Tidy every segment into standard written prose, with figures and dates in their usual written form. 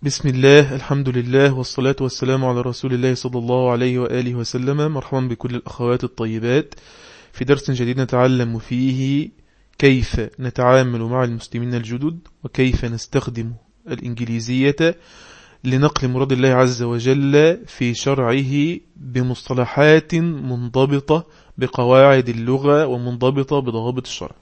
بسم الله، الحمد لله، والصلاة والسلام على رسول الله صلى الله عليه وآله وسلم. مرحبا بكل الأخوات الطيبات في درس جديد نتعلم فيه كيف نتعامل مع المسلمين الجدد وكيف نستخدم الإنجليزية لنقل مراد الله عز وجل في شرعه بمصطلحات منضبطة بقواعد اللغة ومنضبطة بضوابط الشرع.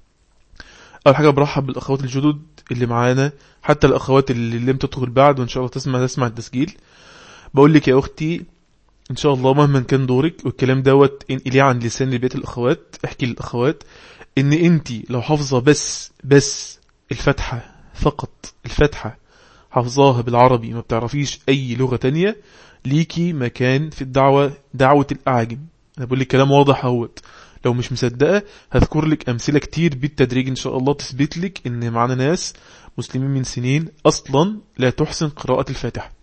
أول حاجة برحب بالأخوات الجدد اللي معانا، حتى الأخوات اللي لم تدخل بعد وإن شاء الله تسمع التسجيل. بقول لك يا أختي، إن شاء الله مهما كان دورك والكلام دوت انقليه عن لسان لبيت الأخوات، احكي للأخوات إن أنتي لو حافظة بس الفتحة فقط، الفتحة حافظاها بالعربي، ما بتعرفيش أي لغة تانية، ليكي مكان في الدعوة، دعوة الأعاجم. أنا بقول لك كلام واضح اهوت. لو مش مصدقة هذكر لك أمثلة كتير بالتدريج إن شاء الله تثبت لك إن معنا ناس مسلمين من سنين أصلا لا تحسن قراءة الفاتحة.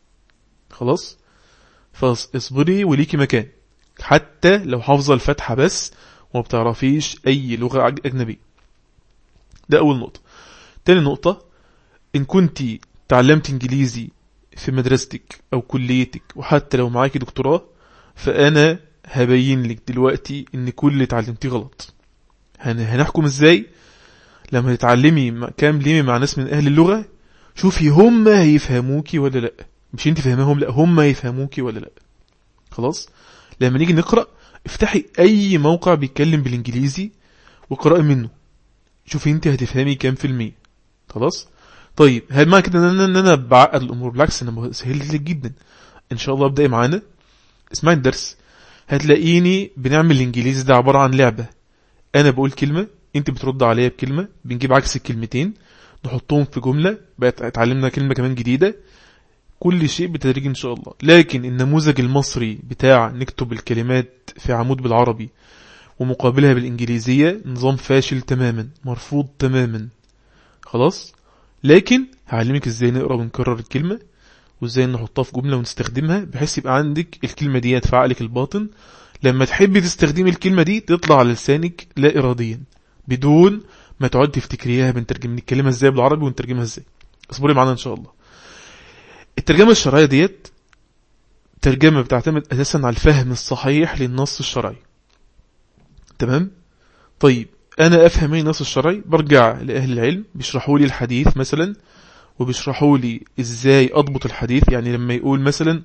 خلاص، فاصبري وليكي مكان حتى لو حافظة الفاتحة بس وما بتعرفيش أي لغة أجنبية. ده أول نقطة. تاني نقطة، إن كنتي تعلمت إنجليزي في مدرستك أو كليتك وحتى لو معاكي دكتوراه، فأنا هبين لك دلوقتي إن كل اللي اتعلمتيه غلط. هنحكم إزاي؟ لما تتعلمي كلمة مع ناس من أهل اللغة، شوفي هم هيفهموكي ولا لأ. مش انت فهمهم، لأ هم هيفهموكي ولا لأ. خلاص، لما نيجي نقرأ افتحي أي موقع بيتكلم بالإنجليزي وقرأي منه، شوفي انت هتفهمي كام في المية. خلاص. طيب، هل ما كده ان انا بعقد الامور؟ بالعكس، انا بسهل لك جدا. ان شاء الله ابدأي معانا، اسمعي الدرس، هتلاقيني بنعمل الانجليزي ده عبارة عن لعبة. انا بقول كلمة، انت بترد عليا بكلمة، بنجيب عكس الكلمتين نحطهم في جملة، بقت اتعلمنا كلمة كمان جديدة. كل شيء بتدريج ان شاء الله. لكن النموذج المصري بتاع نكتب الكلمات في عمود بالعربي ومقابلها بالانجليزية نظام فاشل تماما، مرفوض تماما. خلاص. لكن هعلمك ازاي نقرأ ونكرر الكلمة، وازاي نحطها في جملة ونستخدمها بحيث يبقى عندك الكلمة دي تفعلك الباطن. لما تحبي تستخدمي الكلمة دي تطلع على لسانك لا إراديا، بدون ما تقعد تفتكريها بنترجم الكلمة ازاي بالعربي ونترجمها ازاي. اصبري معنا ان شاء الله. الترجمة الشرعية ديت ترجمة بتعتمد اساسا على الفهم الصحيح للنص الشرعي. تمام. طيب، انا افهم ايه النص الشرعي؟ برجع لاهل العلم بيشرحوا لي الحديث مثلا، وبيشرحوا لي ازاي اضبط الحديث. يعني لما يقول مثلا،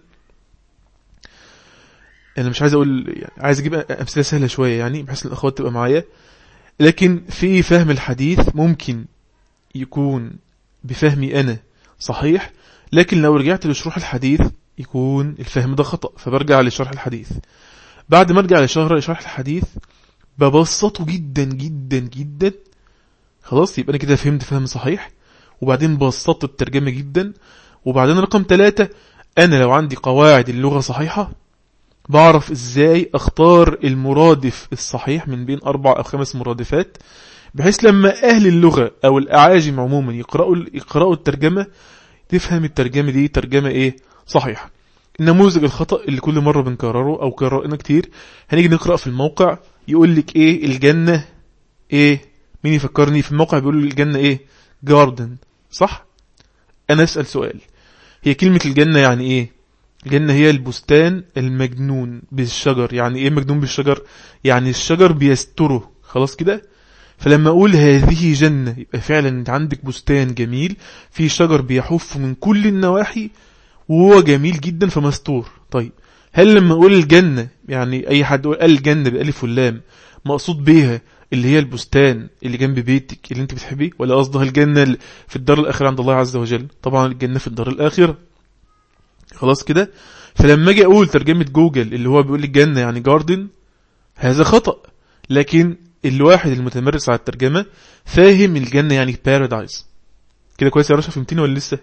انا مش عايز اقول، يعني عايز اجيب امثله سهله شويه يعني بحيث الاخوات تبقى معايا. لكن في فهم الحديث ممكن يكون بفهمي انا صحيح، لكن لو رجعت لشروح الحديث يكون الفهم ده خطأ، فبرجع لشرح الحديث. بعد ما ارجع لشرح الحديث ببسطه جدا جدا جدا. خلاص، يبقى انا كده فهمت فهم صحيح. وبعدين بسطت الترجمة جدا. وبعدين رقم 3، انا لو عندي قواعد اللغة صحيحة بعرف ازاي اختار المرادف الصحيح من بين 4 أو 5 مرادفات، بحيث لما اهل اللغة او الاعاجم عموما يقرأوا الترجمة تفهم الترجمة دي ترجمة ايه صحيحة. النموذج الخطأ اللي كل مرة بنكرره او كررنا كتير، هنيجي نقرأ في الموقع يقول لك ايه الجنة ايه. مين يفكرني في الموقع بيقول الجنة ايه؟ جاردن، صح؟ انا اسأل سؤال، هي كلمة الجنة يعني ايه؟ الجنة هي البستان المجنون بالشجر. يعني ايه مجنون بالشجر؟ يعني الشجر بيستره. خلاص كده. فلما اقول هذه جنة يبقى فعلا انت عندك بستان جميل فيه شجر بيحف من كل النواحي وهو جميل جدا فمستور. طيب، هل لما اقول الجنة، يعني اي حد قال الجنة بألف واللام، مقصود بيها اللي هي البستان اللي جنب بيتك اللي انت بتحبيه، ولا قصدها الجنة في الدار الآخرة عند الله عز وجل؟ طبعا الجنة في الدار الآخرة. خلاص كده. فلما اجي اقول ترجمة جوجل اللي هو بيقول الجنة يعني جاردن، هذا خطأ. لكن الواحد المتمرس على الترجمة فاهم الجنة يعني بارادايس. كده كويس يا رشا؟ فهمتني ولا لسه؟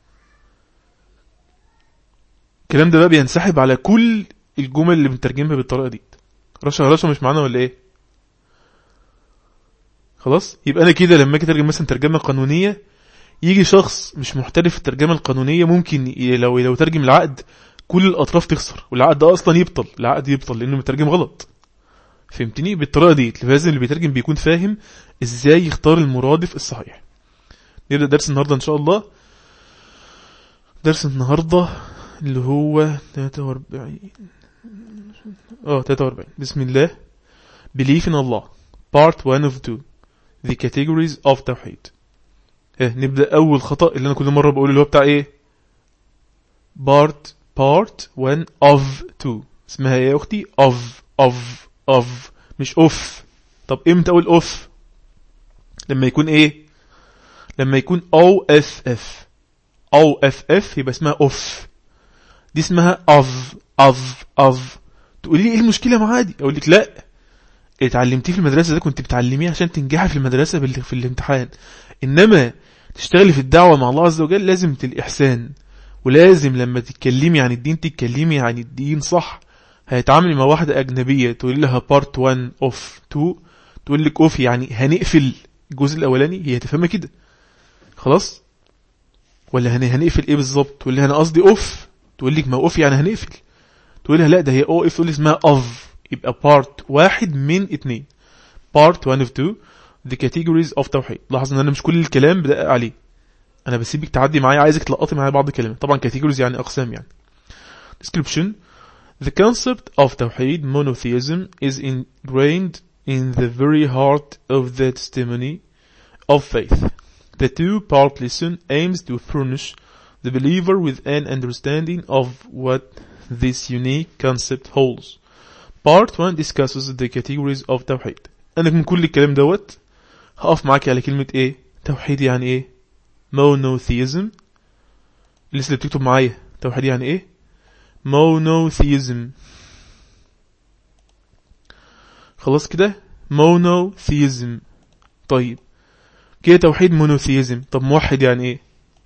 الكلام ده بقى بينسحب على كل الجمل اللي بنترجمها بالطريقة دي. رشا مش معانا ولا ايه؟ خلاص. يبقى انا كده لما اجي اترجم مثلا ترجمة قانونية، يجي شخص مش محترف في الترجمة القانونية ممكن لو ترجم العقد كل الاطراف تخسر، والعقد ده اصلا يبطل. العقد يبطل لانه مترجم غلط. فهمتني؟ بالطريقة دي لازم اللي بيترجم بيكون فاهم ازاي يختار المرادف الصحيح. نبدأ درس النهاردة ان شاء الله. درس النهاردة اللي هو 43 بسم الله. Belief in Allah Part 1 of 2 The Categories of توحيد. نبدأ أول خطأ اللي أنا كل مرة بقول اللي هو بتاع إيه؟ Part 1 of 2 اسمها إيه يا أختي؟ of مش of. طب إمتى أقول of؟ لما يكون إيه؟ لما يكون OFF يبقى اسمها of. دي اسمها of. تقولي لي إيه المشكلة معاه دي؟ أقول لك لأ، اتعلمتيه في المدرسة، ده كنت بتعلميه عشان تنجحي في المدرسة في الامتحان. إنما تشتغلي في الدعوة مع الله عز وجل لازم الإحسان، ولازم لما تتكلمي عن الدين تتكلمي عن الدين صح. هيتعاملي مع واحدة أجنبية تقول لها part 1 of 2 تقول لك اوف يعني هنقفل الجزء الأولاني، هي تفهم كده خلاص؟ ولا هنقفل ايه بالظبط؟ تقول لها انا قصدي اوف، تقول لك ما اوف يعني هنقفل، تقول لها لا ده هي اوف، تقول لي اسمها of. يبقى part 1 من 2 part 1 of 2 the categories of توحيد. لاحظ ان انا مش كل الكلام بدقق عليه، انا بسيبك تعدي معايا، عايزك تلقطي معايا بعض الكلمات. طبعا categories يعني اقسام يعني. description the concept of توحيد monotheism is ingrained in the very heart of the testimony of faith. The two-part lesson aims to furnish the believer with an understanding of what this unique concept holds. Part 1 discusses the categories of توحيد. أنا من كل الكلام دوت هقف معاك على كلمة إيه؟ توحيد يعني إيه؟ monotheism. لسه اللي بتكتب معايا توحيد يعني إيه؟ monotheism. خلاص كده؟ monotheism. طيب كده توحيد monotheism. طب موحد يعني إيه؟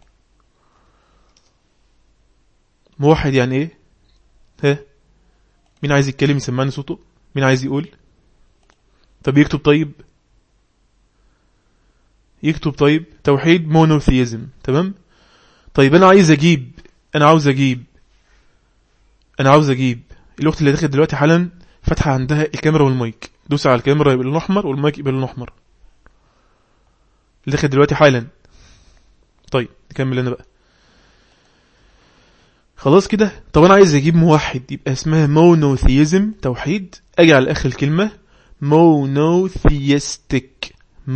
موحد يعني إيه؟ ها؟ مين عايز يتكلم يسمعني صوته؟ مين عايز يقول؟ طب يكتب. طيب يكتب. طيب توحيد monotheism. تمام. طيب انا عاوز اجيب الاخت اللي داخل دلوقتي حالا فاتحه عندها الكاميرا والمايك، دوس على الكاميرا يبقى لونه احمر والمايك يبقى لونه احمر. اللي داخل دلوقتي حالا. طيب نكمل انا بقى. خلاص كده. طب انا عايز اجيب موحد يبقى اسمها monotheism توحيد. اجي على اخر الكلمه monotheistic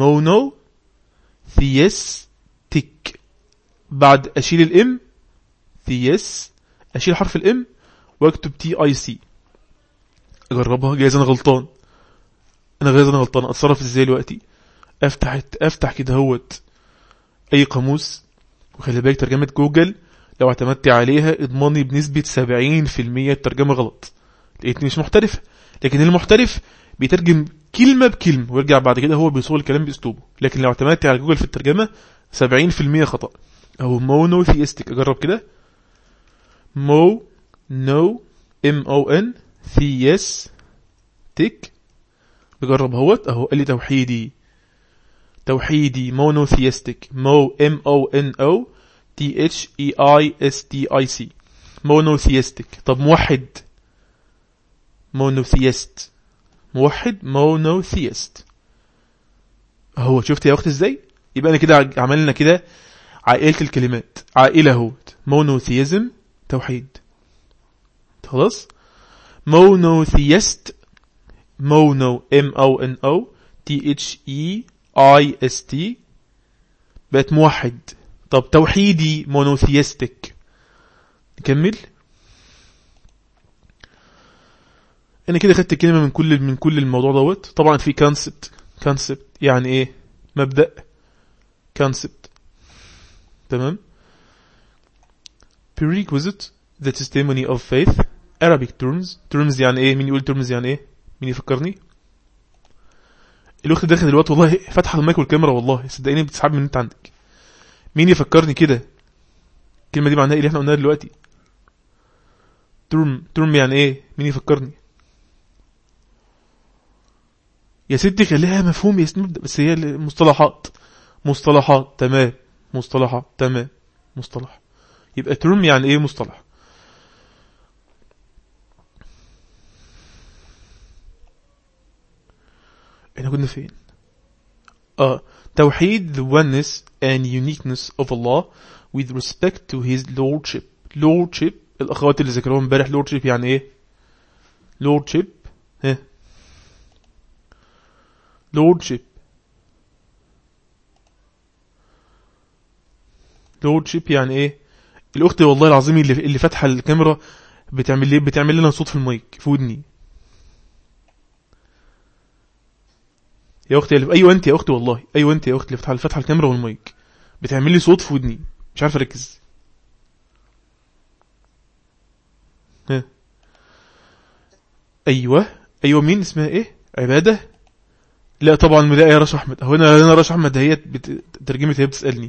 monotheistic. بعد اشيل الام ثيس، اشيل حرف الام واكتب TIC. اجربها. جايز انا غلطان، اتصرف ازاي دلوقتي؟ افتح كده هوت اي قاموس، وخلي بالك ترجمة جوجل لو اعتمدت عليها اضمني بنسبة 70% الترجمة غلط، لقيتني مش محترف. لكن المحترف بيترجم كلمة بكلمة ويرجع بعد كده هو بيصول الكلام باسلوبه. لكن لو اعتمدت على جوجل في الترجمة 70% خطأ. او monotheistic. اجرب كده MON theistic. بجرب اهوت اهو قال لي توحيدي monotheistic MONO THEISTIC monotheistic. طب موحد monotheist اهو. شفت يا اخت ازاي؟ يبقى انا كده عملنا كده عائلة الكلمات، عائلة اهوت monotheism توحيد. خلاص. monotheist mono MONO THEIST بقت موحد. طب توحيدي monotheistic. نكمل. انا كده خدت كلمة من كل الموضوع دوت. طبعا في concept يعني ايه؟ مبدأ. concept. تمام. prerequisite the testimony of faith Arabic terms يعني ايه؟ مين يقول terms يعني ايه؟ مين يفكرني؟ الوقت داخل دلوقتي والله فتح المايك والكاميرا، والله صدقيني بتسحب من انت عندك. مين يفكرني كده؟ الكلمة دي معناها ايه اللي احنا قلناها دلوقتي؟ term يعني ايه؟ مين يفكرني؟ يا ستي خليها مفهوم يا سنود، بس هي مصطلحات. تمام. مصطلح. يبقى term يعني ايه؟ مصطلح. احنا كنا فين؟ توحيد the oneness and uniqueness of Allah with respect to his lordship. lordship الأخوات اللي ذكروها امبارح lordship يعني ايه؟ lordship lordship lordship يعني ايه؟ الأخت والله العظيم اللي فاتحة الكاميرا بتعمل لنا صوت في المايك في ودني. يا اختي ايوه انت يا اختي والله ايوه انت يا اختي اللي فاتحه الكاميرا والمايك بتعمل لي صوت في ودني مش عارف اركز. ايوه مين اسمها ايه؟ عباده. لا طبعا ملاقي يا رشا احمد اهو. انا رشا احمد هي ترجمت هي بتسالني.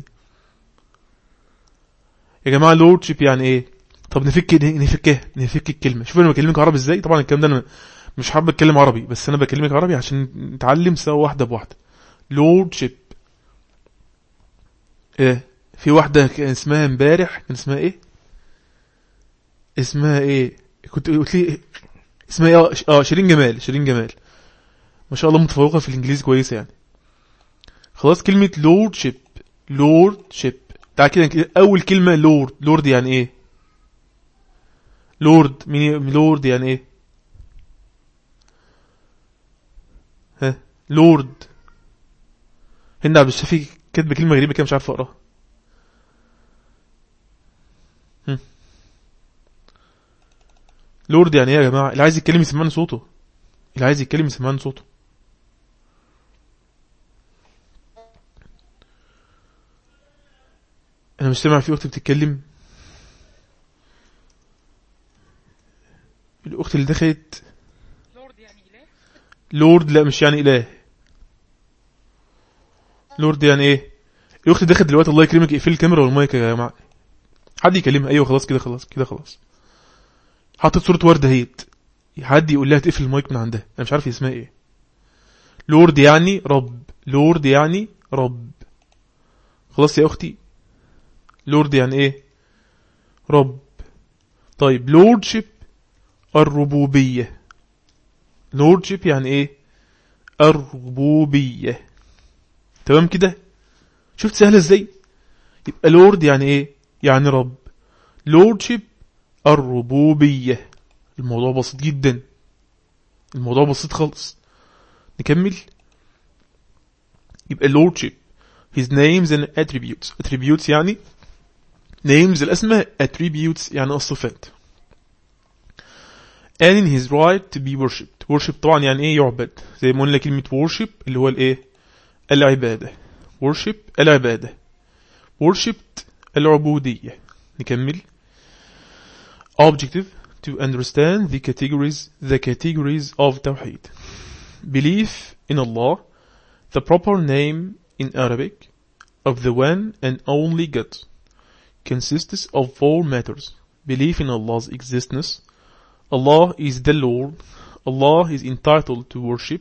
يا جماعه لوردشيب يعني ايه؟ طب نفك الكلمه. شوف انا بكلمك عربي ازاي. طبعا الكلام ده انا مش حابب اتكلم عربي بس انا بكلمك عربي عشان نتعلم سوا واحده بواحده. لوردشيب ايه؟ في واحده كان اسمها امبارح كان اسمها ايه كنت قلت لي اسمها ايه؟ شيرين جمال ما شاء الله متفوقه في الانجليزي كويسه يعني. خلاص كلمه لوردشيب تعال كده اول كلمه لورد يعني ايه؟ لورد يعني ايه؟ لورد. هند عبد الشافي كاتب كلمه غريبه كده مش عارف اقراها. لورد يعني ايه يا جماعه؟ اللي عايز يتكلم يسمعنا صوته. انا مش سامع في اخت بتتكلم. الاخت اللي دخلت لورد يعني اله. لورد لا مش يعني اله. لورد يعني ايه؟ الاخت دخلت دلوقتي الله يكرمك اقفل الكاميرا والمايك يا جماعه. حد يكلمها. ايوه خلاص كده خلاص. حطت صوره ورده هيت. حد يقول لها تقفل المايك من عندها. انا مش عارف اسمها ايه. لورد يعني رب. خلاص يا اختي. لورد يعني ايه؟ رب. طيب لوردشيب الربوبية. لوردشيب يعني ايه؟ الربوبية. تمام كده؟ شفت سهلة ازاي؟ يبقى لورد يعني ايه؟ يعني رب. لوردشيب الربوبية. الموضوع بسيط جدا. الموضوع بسيط خالص. نكمل. يبقى lordship his names and attributes يعني names الأسماء attributes يعني الصفات and in his right to be worshipped طبعا يعني ايه؟ يعبد. زي ما قلنا كلمة worship اللي هو الايه؟ العبادة. worshipped العبودية. نكمل. objective to understand the categories of Tawheed. Belief in Allah, the proper name in Arabic of the one and only God, consists of four matters. Belief in Allah's existence. Allah is the Lord. Allah is entitled to worship.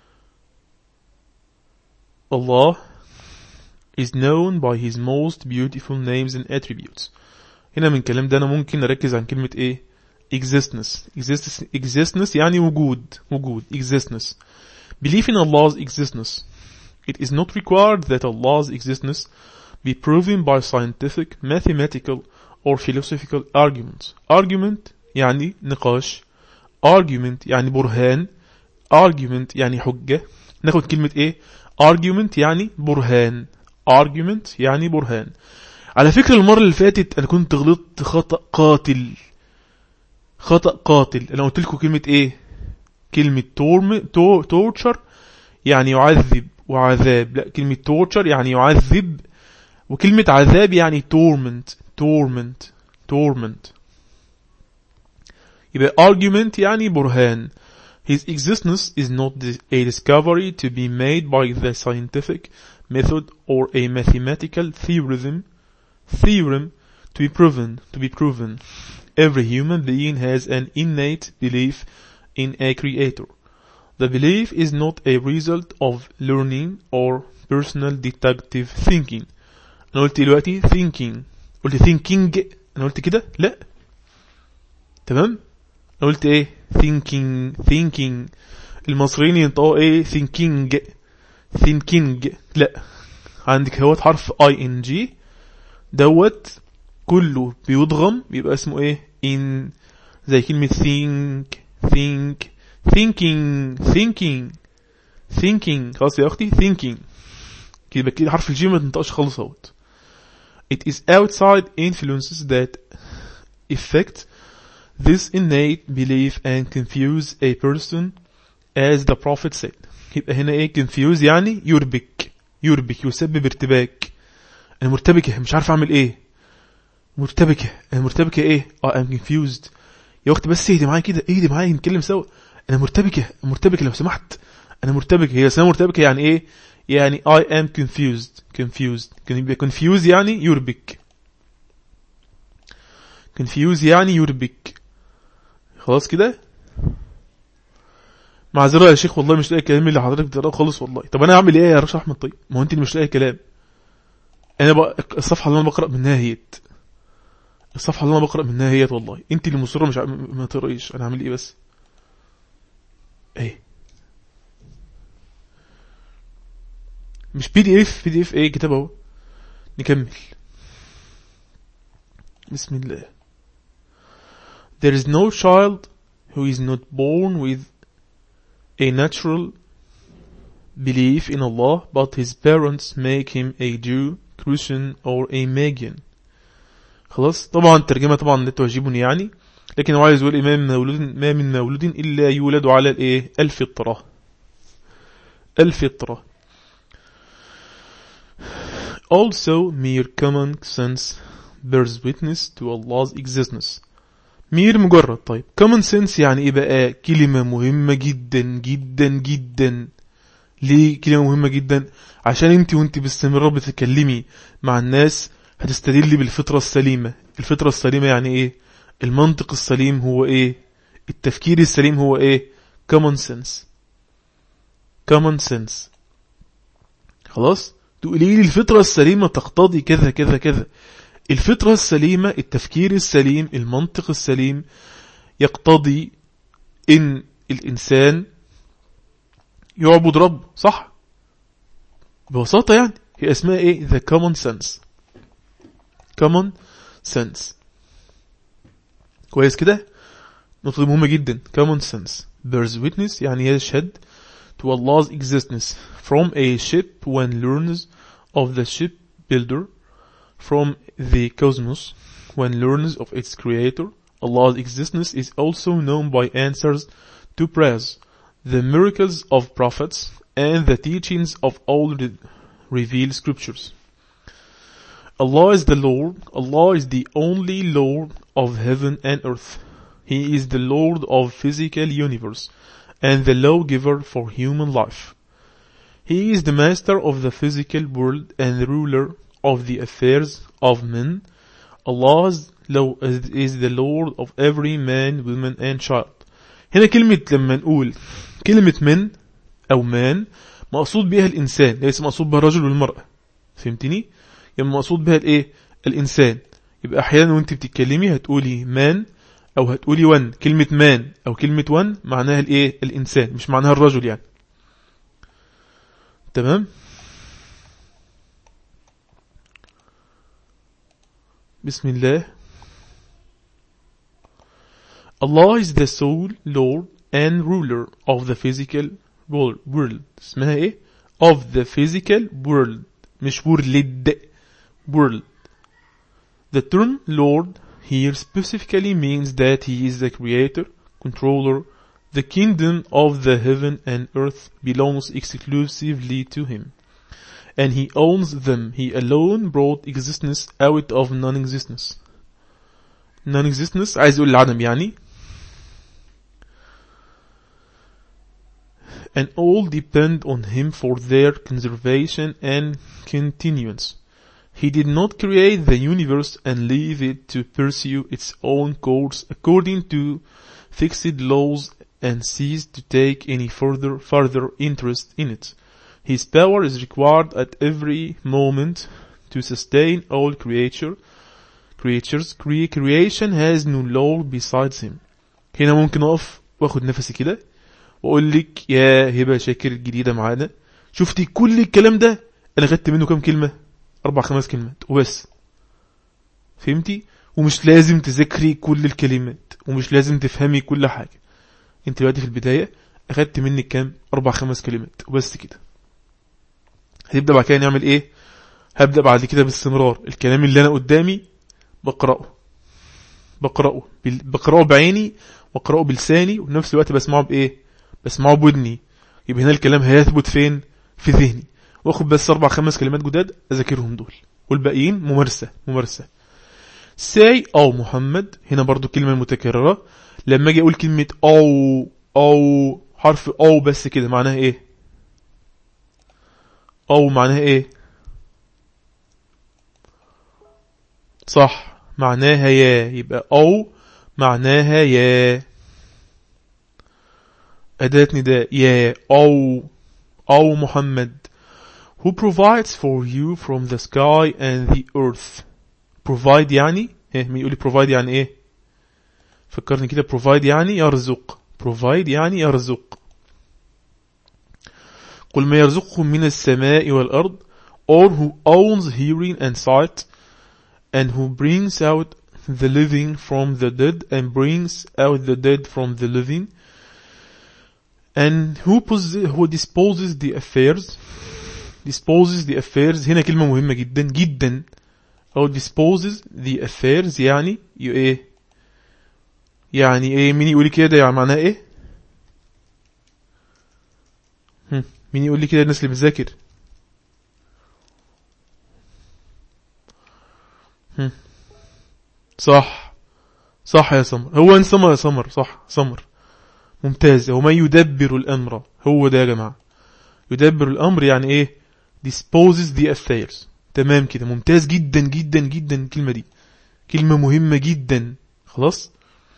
Allah is known by his most beautiful names and attributes. هنا من الكلام ده أنا ممكن أركز عن كلمة إيه؟ existence يعني وجود. existence. Belief in Allah's existence. It is not required that Allah's existence be proven by scientific, mathematical, or philosophical arguments. Argument يعني نقاش. Argument يعني برهان. Argument يعني حجة. ناخد كلمة إيه؟ Argument يعني برهان. على فكرة المرة اللي فاتت أنا كنت غلطت خطأ قاتل. أنا قلت لكم كلمة إيه؟ كلمة torture يعني يعذب وعذاب. لا كلمة torture يعني يعذب وكلمة عذاب يعني torment. يبقى argument يعني برهان. His existence is not a discovery to be made by the scientific method or a mathematical theorem to be proven. Every human being has an innate belief in a creator. The belief is not a result of learning or personal deductive thinking. أنا قلت دلوقتي قلت thinking. أنا قلت كده؟ لا. تمام؟ أنا قلت إيه؟ thinking. المصريين ينطقوا إيه؟ thinking. لا. عندك هو حرف ing دوت كله بيضغم بيبقى اسمه ايه؟ in. زي كلمة thinking خلاص يا اختي thinking كده حرف الجيم ما تنطقش خالص اهوت. It is outside influences that affect this innate belief and confuse a person as the prophet said. يبقى هنا ايه confuse؟ يعني يربك يسبب ارتباك. انا مرتبكة مش عارف اعمل ايه. انا مرتبكة ايه؟ I'm confused. يا اختي بس اهدي معايا كده، اهدي معايا نتكلم سوا. انا مرتبكة لو سمحت. انا مرتبكة. هي اسمها مرتبكة يعني ايه؟ يعني I am confused. كان يبقى confuse يعني يربك. confuse يعني يربك. خلاص كده. معذرة يا شيخ والله مش لاقي كلام اللي حضرتك بتقراه خالص والله. طب انا اعمل ايه يا رشا احمد؟ طيب ما هو انت اللي مش لاقي كلام. انا بقى الصفحة اللي انا بقرأ منها هي والله انت اللي مصرة مش ما تقرأيش. انا اعمل ايه بس؟ ايه مش بي دي اف ايه كتاب اهو. نكمل. بسم الله. There is no child who is not born with a natural belief in Allah, but his parents make him a Jew, Christian or a Magian. خلاص طبعا الترجمة طبعا لا تعجبني يعني، لكن هو عايز يقول ما من مولود إلا يولد على الايه؟ الفطرة. Also mere common sense bears witness to Allah's existence. mere مجرد. طيب common sense يعني ايه بقى؟ كلمة مهمة جدا جدا جدا. ليه كلمة مهمة جدا؟ عشان وانت باستمرار بتتكلمي مع الناس هتستدلي بالفطرة السليمة. الفطرة السليمة يعني ايه؟ المنطق السليم هو ايه؟ التفكير السليم هو ايه؟ common sense. خلاص تقولي لي الفطرة السليمة تقتضي كذا كذا كذا. الفطرة السليمة، التفكير السليم، المنطق السليم يقتضي ان الانسان يعبد رب، صح؟ ببساطة يعني هي اسمها ايه؟ the common sense. كويس كده؟ نقطة مهمة جدا. common sense bears witness يعني يشهد to Allah's existence from a ship when learns of the ship builder, from the cosmos when learns of its creator. Allah's existence is also known by answers to prayers, the miracles of prophets, and the teachings of all the revealed scriptures. Allah is the Lord. Allah is the only Lord of heaven and earth. He is the Lord of physical universe and the lawgiver for human life. He is the master of the physical world and the ruler of the affairs of men. Allah is the Lord of every man, woman and child. هنا كلمة لما نقول كلمة من أو man مقصود بها الإنسان، ليس مقصود بها الرجل والمرأة. فهمتني؟ يعني مقصود بها الإيه؟ الإنسان. يبقى أحيانا وانت بتتكلمي هتقولي man أو هتقولي one. كلمة man أو كلمة one معناها الإيه؟ الإنسان، مش معناها الرجل يعني. تمام؟ بسم الله. Allah is the sole Lord and ruler of the physical world. اسمها ايه؟ of the physical world مش world. world. The term Lord here specifically means that he is the creator, controller. The kingdom of the heaven and earth belongs exclusively to him, and he owns them. He alone brought existence out of non-existence. Non-existence عايز يقول العدم يعني. And all depend on him for their conservation and continuance. He did not create the universe and leave it to pursue its own course according to fixed laws and cease to take any further interest in it. His power is required at every moment to sustain all creatures. Creation has no Lord besides him. هنا ممكن أقف وأخد نفسي كده وأقول لك يا هبة شاكر الجديدة معانا، شفتي كل الكلام ده أنا خدت منه كم كلمة؟ 4-5 كلمات وبس. فهمتي؟ ومش لازم تذكري كل الكلمات ومش لازم تفهمي كل حاجة. انت دلوقتي في البداية اخدت منك كام؟ 4-5 كلمات وبس كده. هتبدأ بعد كده نعمل ايه؟ هبدأ بعد كده باستمرار الكلام اللي انا قدامي بقرأه بعيني واقرأه بلساني، وفي نفس الوقت بسمعه بايه؟ بسمعه بودني. يبقى هنا الكلام هيثبت فين؟ في ذهني. واخد بس 4-5 كلمات جداد اذاكرهم دول، والباقيين ممارسة. say او محمد، هنا برضو كلمة متكررة. لما اجي اقول كلمة او حرف او بس كده معناها ايه؟ او معناها ايه؟ صح، معناها يا. يبقى او معناها يا، أداة نداء يا أو محمد. Who provides for you from the sky and the earth. provide يعني ايه؟ مين يقولي provide يعني ايه؟ فكرني كده. provide يعني يرزق. قل ما يرزقكم من السماء والأرض. or who owns hearing and sight and who brings out the living from the dead and brings out the dead from the living and who disposes the affairs. هنا كلمة مهمة جدا. أو disposes the affairs يعني ايه؟ يعني ايه؟ مين يقولي كده يعني معناها ايه؟ مين يقولي كده الناس اللي بتذاكر؟ صح يا سمر. هو ان سمر يا سمر. صح سمر، ممتاز. ومن يدبر الأمر، هو ده يا جماعة. يدبر الأمر يعني ايه؟ disposes the affairs. تمام كده، ممتاز جدا الكلمة دي كلمة مهمة جدا. خلاص.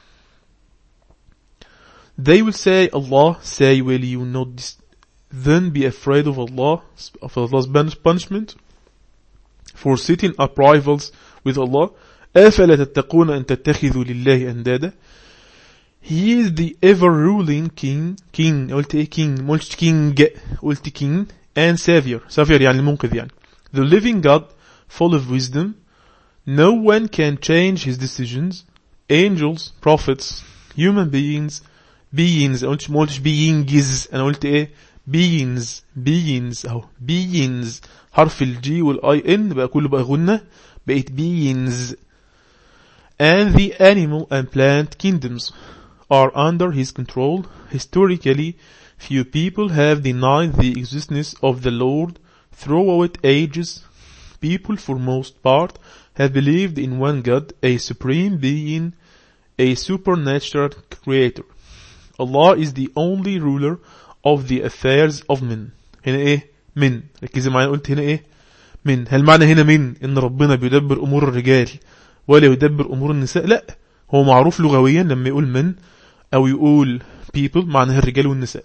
They will say Allah. Say will you not then be afraid of Allah's punishment for setting up rivals with Allah. أفلا تتقون أن تتخذوا لله أندادا. He is the ever-ruling king. قلت ايه؟ king ما قلتش king، قلت king and savior يعني المنقذ يعني. The living God full of wisdom. No one can change his decisions. Angels, prophets, human beings. ما قلتش beings، أنا قلت ايه؟ beings اهو. beings حرف الجي والاي ان بقى كله بقى غنة، بقيت beings. And the animal and plant kingdoms are under his control. Historically, few people have denied the existence of the Lord throughout ages. People, for most part, have believed in one God, a supreme being, a supernatural creator. Allah is the only ruler of the affairs of men. هنا ايه؟ من. ركزي معايا، قلت هنا ايه؟ من. هل معنى هنا من ان ربنا بيدبر امور الرجال ولا يدبر امور النساء؟ لا، هو معروف لغويا لما يقول من او يقول people معناها الرجال والنساء.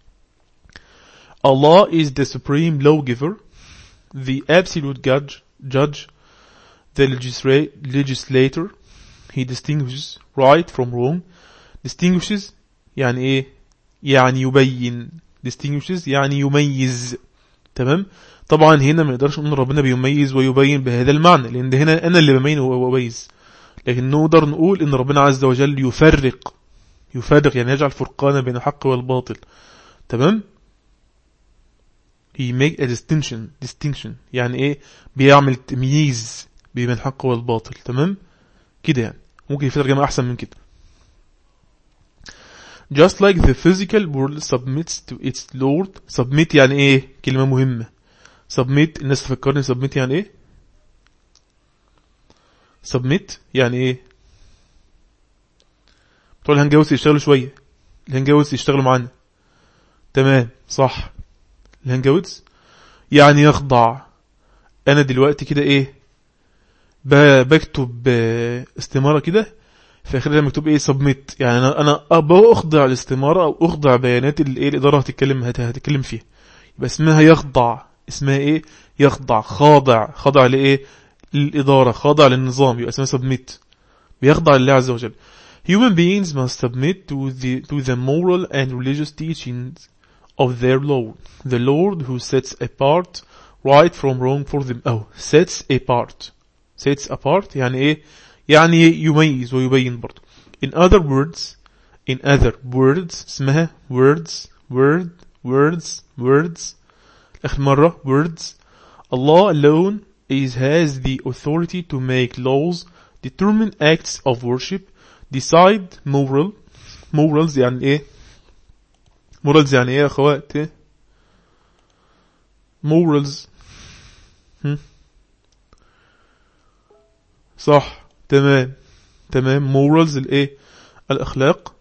Allah is the supreme lawgiver, the absolute judge, the legislator. He distinguishes right from wrong. distinguishes يعني ايه؟ يعني يبين. distinguishes يعني يميز. تمام. طبعا هنا ما نقدرش نقول ربنا بيميز ويبين بهذا المعنى، لان هنا انا اللي بمين وبميز. لكن نقدر نقول ان ربنا عز وجل يفرق يعني يجعل فرقانا بين الحق والباطل. تمام. he make a distinction يعني ايه؟ بيعمل تمييز بين الحق والباطل. تمام كده. يعني ممكن يفرق جماعة احسن من كده. just like the physical world submits to its lord. submit يعني ايه؟ كلمة مهمة. submit الناس تفكرني submit يعني ايه؟ submit يعني ايه؟ بتوع الهنجاوس يشتغلوا شوية، الهنجاوس يشتغلوا معانا. تمام صح. الهنجاوس يعني يخضع. انا دلوقتي كده ايه؟ بكتب استمارة كده، في اخرها مكتوب ايه؟ submit. يعني انا اخضع الاستمارة او اخضع بيانات الايه الادارة هتتكلم فيها، يبقى اسمها يخضع. اسمها ايه؟ يخضع. خاضع لايه؟ للادارة، خاضع للنظام، يبقى اسمها submit. بيخضع لله عز وجل. Human beings must submit to the moral and religious teachings of their Lord, the Lord who sets apart right from wrong for them. sets sets apart يعني ايه؟ يعني يميز ويبين برضه. in other words اسمها words آخر مرة words. Allah alone has the authority to make laws, determine acts of worship, decide morals يعني ايه؟ morals يعني ايه يا اخوات؟ morals صح تمام morals الايه؟ الاخلاق.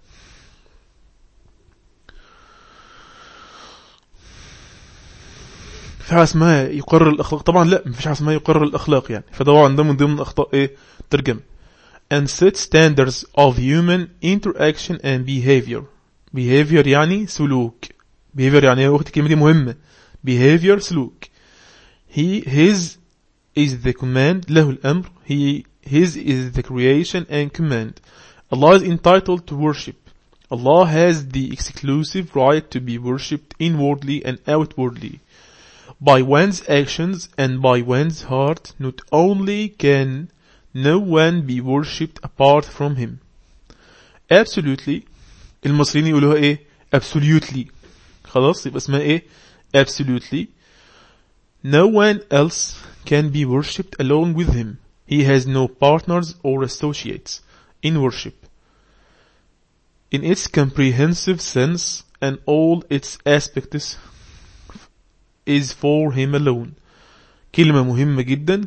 في حاجه اسمها يقرر الاخلاق طبعا؟ لا مفيش حاجه اسمها يقرر الاخلاق يعني، فده ده من ضمن اخطاء ايه ترجمه. and set standards of human interaction and behavior يعني سلوك. behavior يعني ايه اختي؟ الكلمه دي مهمه. behavior سلوك. his is the command له الامر. his is the creation and command. Allah is entitled to worship. Allah has the exclusive right to be worshipped inwardly and outwardly by one's actions and by one's heart. Not only can no one be worshipped apart from him. Absolutely. المصريين يقولوها ايه؟ absolutely. خلاص يبقى اسمها ايه؟ absolutely. No one else can be worshipped along with him. He has no partners or associates in worship in its comprehensive sense, and all its aspects is for him alone. كلمة مهمة جدا.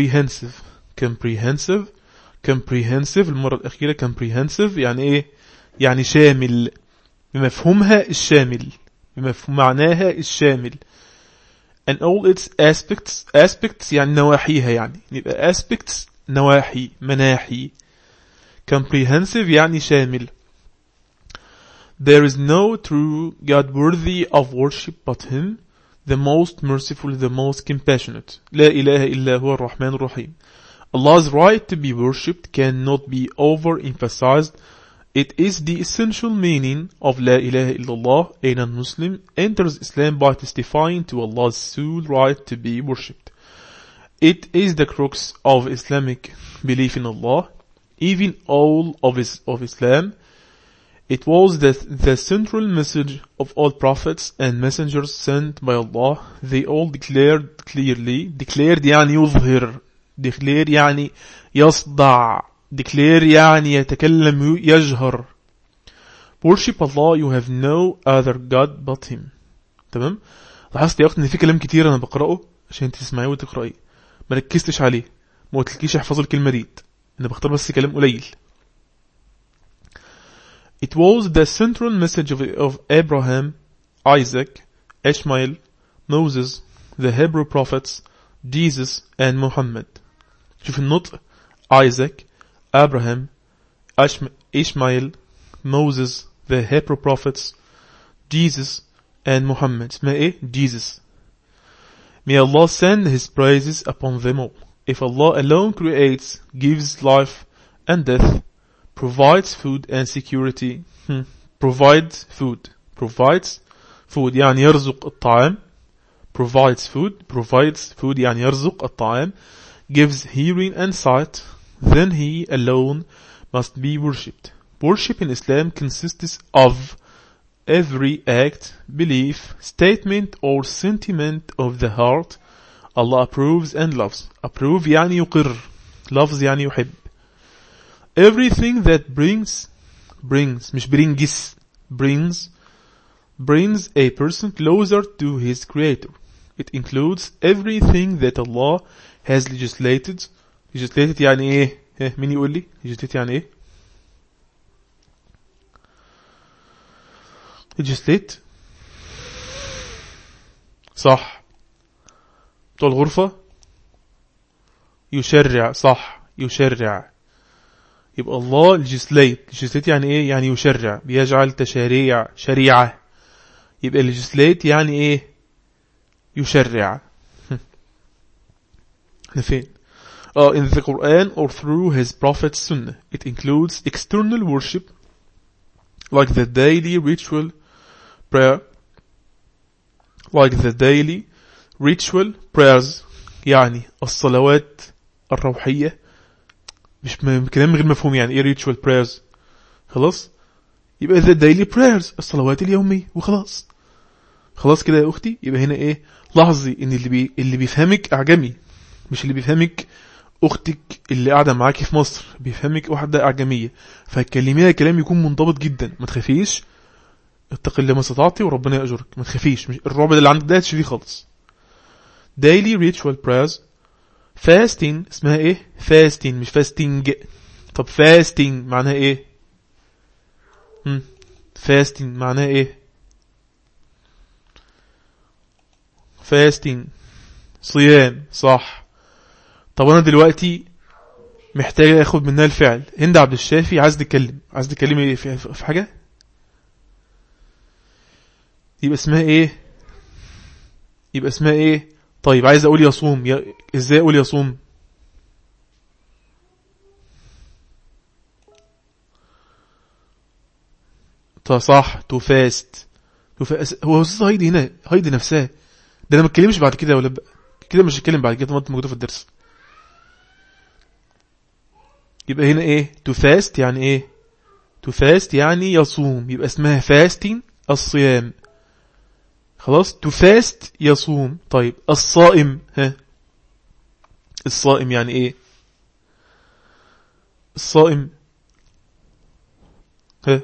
comprehensive المرة الأخيرة. comprehensive يعني ايه؟ يعني شامل بمفهومها الشامل، معناها الشامل. and all its aspects يعني نواحيها، يعني يبقى aspects نواحي مناحي. comprehensive يعني شامل. There is no true God worthy of worship but him, the most merciful, the most compassionate. لا إله إلا هو الرحمن الرحيم. Allah's right to be worshipped cannot be overemphasized. It is the essential meaning of La ilaha illallah. A non-Muslim enters Islam by testifying to Allah's sole right to be worshipped. It is the crux of Islamic belief in Allah, even all of Islam. It was the central message of all prophets and messengers sent by Allah. They all declared clearly. Declared يعني يظهر. Declare يعني يصدع. Declare يعني يتكلم يجهر. Worship Allah, you have no other God but him. تمام؟ لاحظت يا أخت إن في كلام كتير أنا بقرأه عشان أنت تسمعيه وتقرأيه، ما ركزتش عليه، ما قلتلكيش احفظ الكلمة دي، أنا بختار بس كلام قليل. It was the central message of Abraham, Isaac, Ishmael, Moses, the Hebrew prophets, Jesus and Muhammad. شوف النطق. Isaac, Abraham, Ishmael, Moses, the Hebrew prophets, Jesus and Muhammad. اسمها ايه؟ Jesus. May Allah send his praises upon them all. If Allah alone creates, gives life and death, provides food and security, provides food يعني يرزق الطعام. provides food يعني يرزق الطعام. gives hearing and sight, then he alone must be worshipped. Worship in Islam consists of every act, belief, statement or sentiment of the heart Allah approves and loves. Approve يعني يقر, loves يعني يحب. Everything that brings مش brings a person closer to his creator. It includes everything that Allah has legislated. legislated يعني ايه؟ مين يقول لي legislated يعني ايه؟ legislate صح. بتوع الغرفة يشرع. صح يشرع. يبقى الله legislate يعني ايه؟ يعني يشرع، بيجعل تشريع شريعة. يبقى legislate يعني ايه؟ يشرع. احنا فين؟ in the Quran or through his prophet's sunnah. It includes external worship like the daily ritual prayer, prayers يعني الروحية، مش كلام غير مفهوم. يعني ايه ritual prayers؟ خلاص يبقى the daily prayers، الصلوات اليومية وخلاص. خلاص كده يا اختي. يبقى هنا ايه؟ لاحظي ان اللي بيفهمك اعجمي، مش اللي بيفهمك اختك اللي قاعده معاكي في مصر، بيفهمك واحده اعجميه، فهتكلميها كلام يكون منضبط جدا. ما تخافيش، اتقي الله ما استطعتي وربنا يأجرك. ما تخافيش، مش الرعب اللي عندك ده تشيليه خالص. daily ritual prayers. fasting اسمها ايه؟ fasting مش fasting. طب fasting معناها ايه؟ fasting معناها ايه؟ fasting صيام، صح. طب انا دلوقتي محتاج اخد منها الفعل. هند عبد الشافي عايز تتكلم، عايز تتكلمي في حاجه، يبقى اسمها ايه؟ يبقى اسمها ايه؟ طيب عايز اقول يصوم، ازاي اقول يصوم؟ طب صح، تو فاست. هو استاذ هايدي هنا، هايدي نفسها. ده انا ما اتكلمش بعد كده ولا بقى كده، مش هتكلم بعد كده ما انت موجوده في الدرس. يبقى هنا ايه؟ تو فاست يعني ايه؟ تو فاست يعني يصوم، يبقى اسمها فاستين، الصيام. خلاص، تو فاست يصوم. طيب الصائم، ها، الصائم يعني ايه؟ الصائم، ها،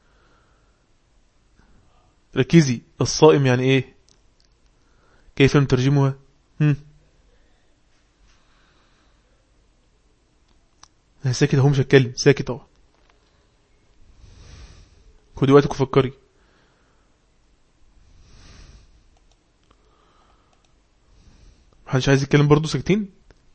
ركزي، الصائم يعني ايه؟ كيف نترجمها؟ انا ساكت اهو، مش هتكلم، ساكت اهو. خدي وقتك وفكري. محدش عايز يتكلم برضه، ساكتين.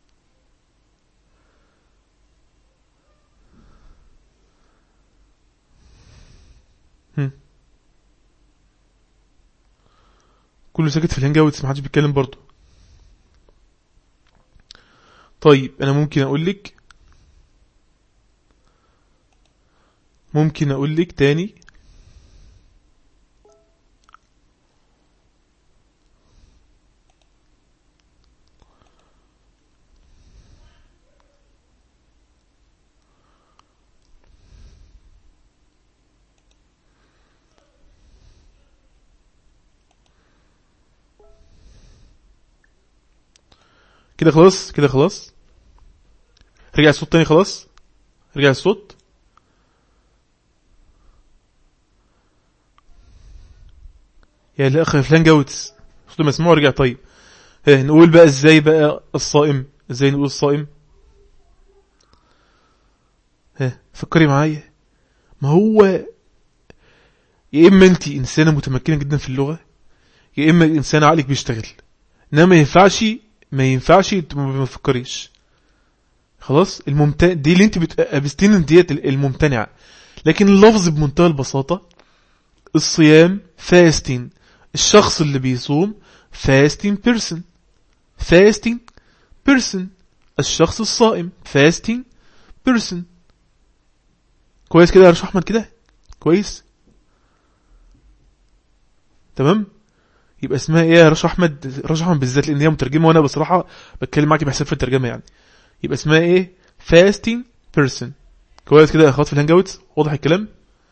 كله ساكت في الهنجاوتس، محدش بيتكلم برضه. طيب انا ممكن اقول لك تاني. كده خلاص، كده خلاص. رجع الصوت تاني، خلاص رجع الصوت. يا الاخ فلان جاوتس، صوته مسموع، رجع. طيب ها، نقول بقى ازاي بقى الصائم، ازاي نقول الصائم؟ ها فكري معايا. ما هو يا اما انت انسانه متمكنه جدا في اللغه، يا اما انسان عقلك بيشتغل. انما ما ينفعش ما تفكريش. خلاص، دي اللي انت ابستين ديت الممتنعه. لكن اللفظ بمنتهى البساطه، الصيام فاستين، الشخص اللي بيصوم fasting person. fasting person، الشخص الصائم fasting person. كويس كده يا رشا احمد، كده كويس تمام. يبقى اسمها ايه يا رشا احمد؟ رشا احمد بالذات لان هي مترجمه، وانا بصراحه بتكلم معاكي بحساب في الترجمه يعني. يبقى اسمها ايه؟ fasting person. كويس كده يا اخوات في الهانجاوتس، واضح الكلام؟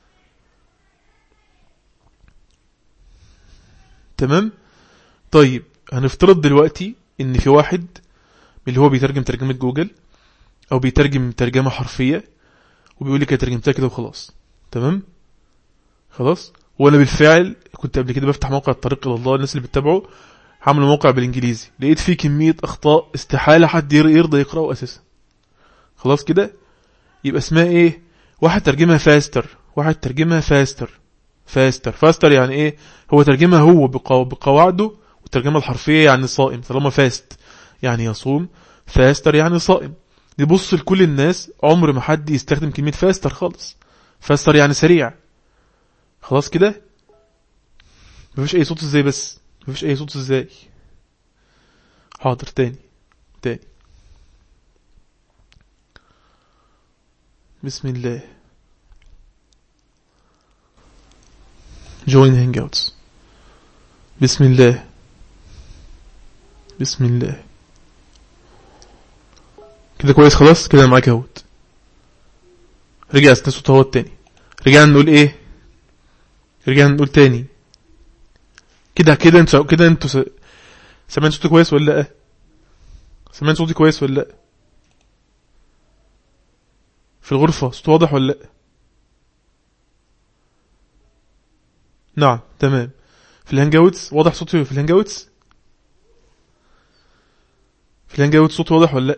تمام. طيب هنفترض دلوقتي ان في واحد من اللي هو بيترجم ترجمه جوجل، او بيترجم ترجمه حرفيه، وبيقول لي كده ترجمتها كده وخلاص. تمام، خلاص. وانا بالفعل كنت قبل كده بفتح موقع الطريق الى الله، الناس اللي بتتابعه عملوا موقع بالانجليزي، لقيت فيه كميه اخطاء استحاله حد يرضى يقراه اساسا. خلاص كده. يبقى اسمها ايه؟ واحد ترجمها فاستر، واحد ترجمها فاستر يعني ايه؟ هو ترجمها هو بقواعده، والترجمه الحرفيه يعني صائم طالما فاست يعني يصوم، فاستر يعني صائم. نبص لكل الناس، عمر ما حد يستخدم كلمه فاستر خالص. فاستر يعني سريع. خلاص كده. مفيش اي صوت ازاي؟ بس مفيش اي صوت ازاي؟ حاضر، تاني. بسم الله. join hangouts. بسم الله. كده كويس خلاص. كده معاك اهوت. رجع الصوت اهوت تاني. رجعنا نقول ايه؟ رجعنا نقول تاني. كده انتوا سامعين صوتي كويس ولا لا؟ سامعين صوتي كويس ولا لا؟ في الغرفة صوت واضح ولا لا؟ نعم تمام. في الهانج اوتس واضح صوتي؟ في الهانج اوتس، في الهانج اوتس صوتي واضح ولا لا؟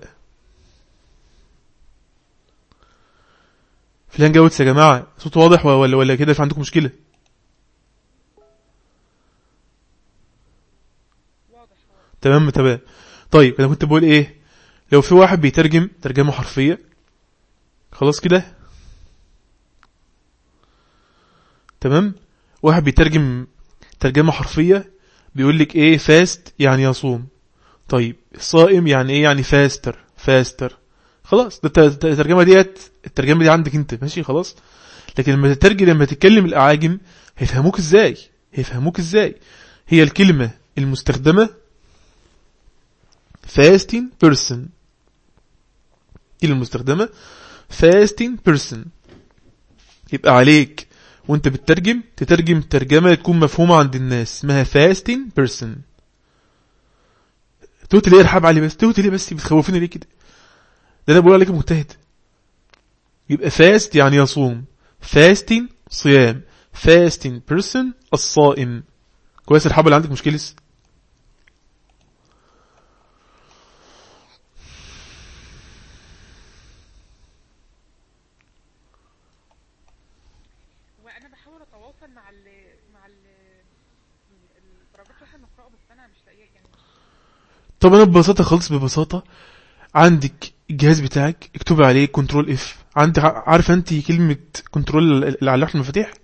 في الهانج اوتس يا جماعة صوت واضح ولا كده في عندكم مشكلة؟ تمام تمام. طيب انا كنت بقول ايه؟ لو في واحد بيترجم ترجمة حرفية، خلاص كده تمام، واحد بيترجم ترجمة حرفية بيقول لك ايه؟ فاست يعني يصوم. طيب صائم يعني ايه؟ يعني فاستر. خلاص ده الترجمة ديت، الترجمة دي عندك انت ماشي خلاص. لكن لما تترجم، لما تتكلم الأعاجم هيفهموك ازاي؟ هيفهموك ازاي؟ هي الكلمة المستخدمة fasting person، الكلمة المستخدمة fasting person. يبقى عليك وانت بتترجم تترجم ترجمة تكون مفهومة عند الناس، اسمها fasting person. توت ليه يا رحاب علي؟ بس توت ليه بس بتخوفيني ليه كده؟ ده انا بقول عليك مجتهد. يبقى fast يعني يصوم، fasting صيام، fasting person الصائم. كويس الحبة اللي عندك مشكلة لسه؟ وانا بحاول اتواصل مع البراجراف اللي احنا بنقراه، بس انا مش لاقيه يعني. طب انا ببساطة خالص، ببساطة عندك الجهاز بتاعك اكتب عليه كنترول اف. عندك عارف انت كلمة كنترول اللي على لوحة المفاتيح؟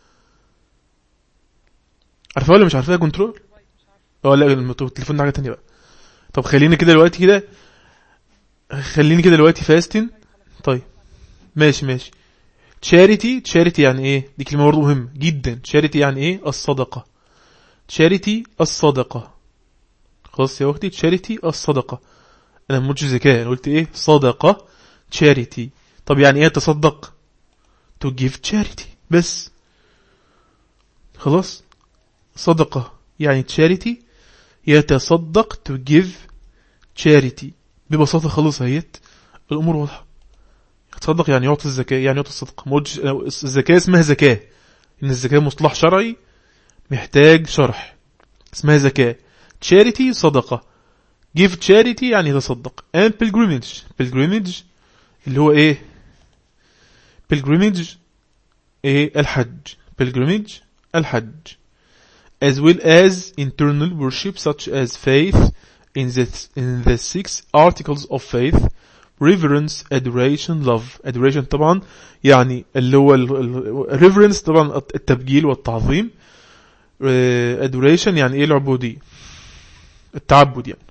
عارفها ولا مش عارفها كنترول؟ الديفايس مش عارفه. اه لا التليفون ده حاجة تانية بقى. طب خليني كده دلوقتي كده، خليني كده دلوقتي فاستن. طيب خلاص طيب خلاص على اليمين. ماشي. تشاريتي يعني ايه؟ دي كلمة برضه مهمة جدا. تشاريتي يعني ايه؟ الصدقة. تشاريتي الصدقة. خلاص يا اختي، تشاريتي الصدقة. انا ما قلتش زكاة، انا قلت ايه؟ صدقة. تشاريتي. طب يعني ايه تصدق؟ to give charity بس. خلاص. صدقة يعني charity، يتصدق to give charity. ببساطة خالص اهيت، الامور واضحة. يتصدق يعني يعطي الزكاة، يعني يعطي الصدقة. ما قلتش الزكاة اسمها زكاة، ان الزكاة مصطلح شرعي محتاج شرح. اسمها زكاة. charity صدقة. give charity يعني يتصدق. and pilgrimage اللي هو ايه؟ pilgrimage ايه؟ الحج. pilgrimage الحج. as well as internal worship such as faith in the 6 articles of faith, reverence, adoration, love. adoration طبعا يعني اللي هو reverence طبعا التبجيل والتعظيم. adoration يعني ايه؟ العبودية، التعبد يعني.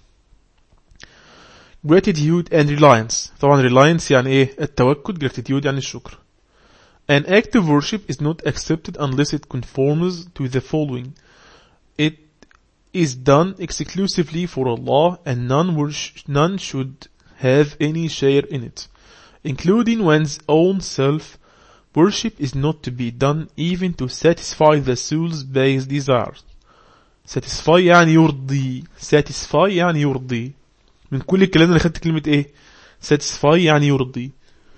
gratitude and reliance. طبعا reliance يعني ايه؟ التوكل. gratitude يعني الشكر. An act of worship is not accepted unless it conforms to the following. It is done exclusively for Allah and none should have any share in it, including one's own self. Worship is not to be done even to satisfy the soul's base desires. Satisfy يعني يرضي. satisfy يعني يرضي. من كل الكلام اللي خدت كلمة ايه؟ satisfy يعني يرضي.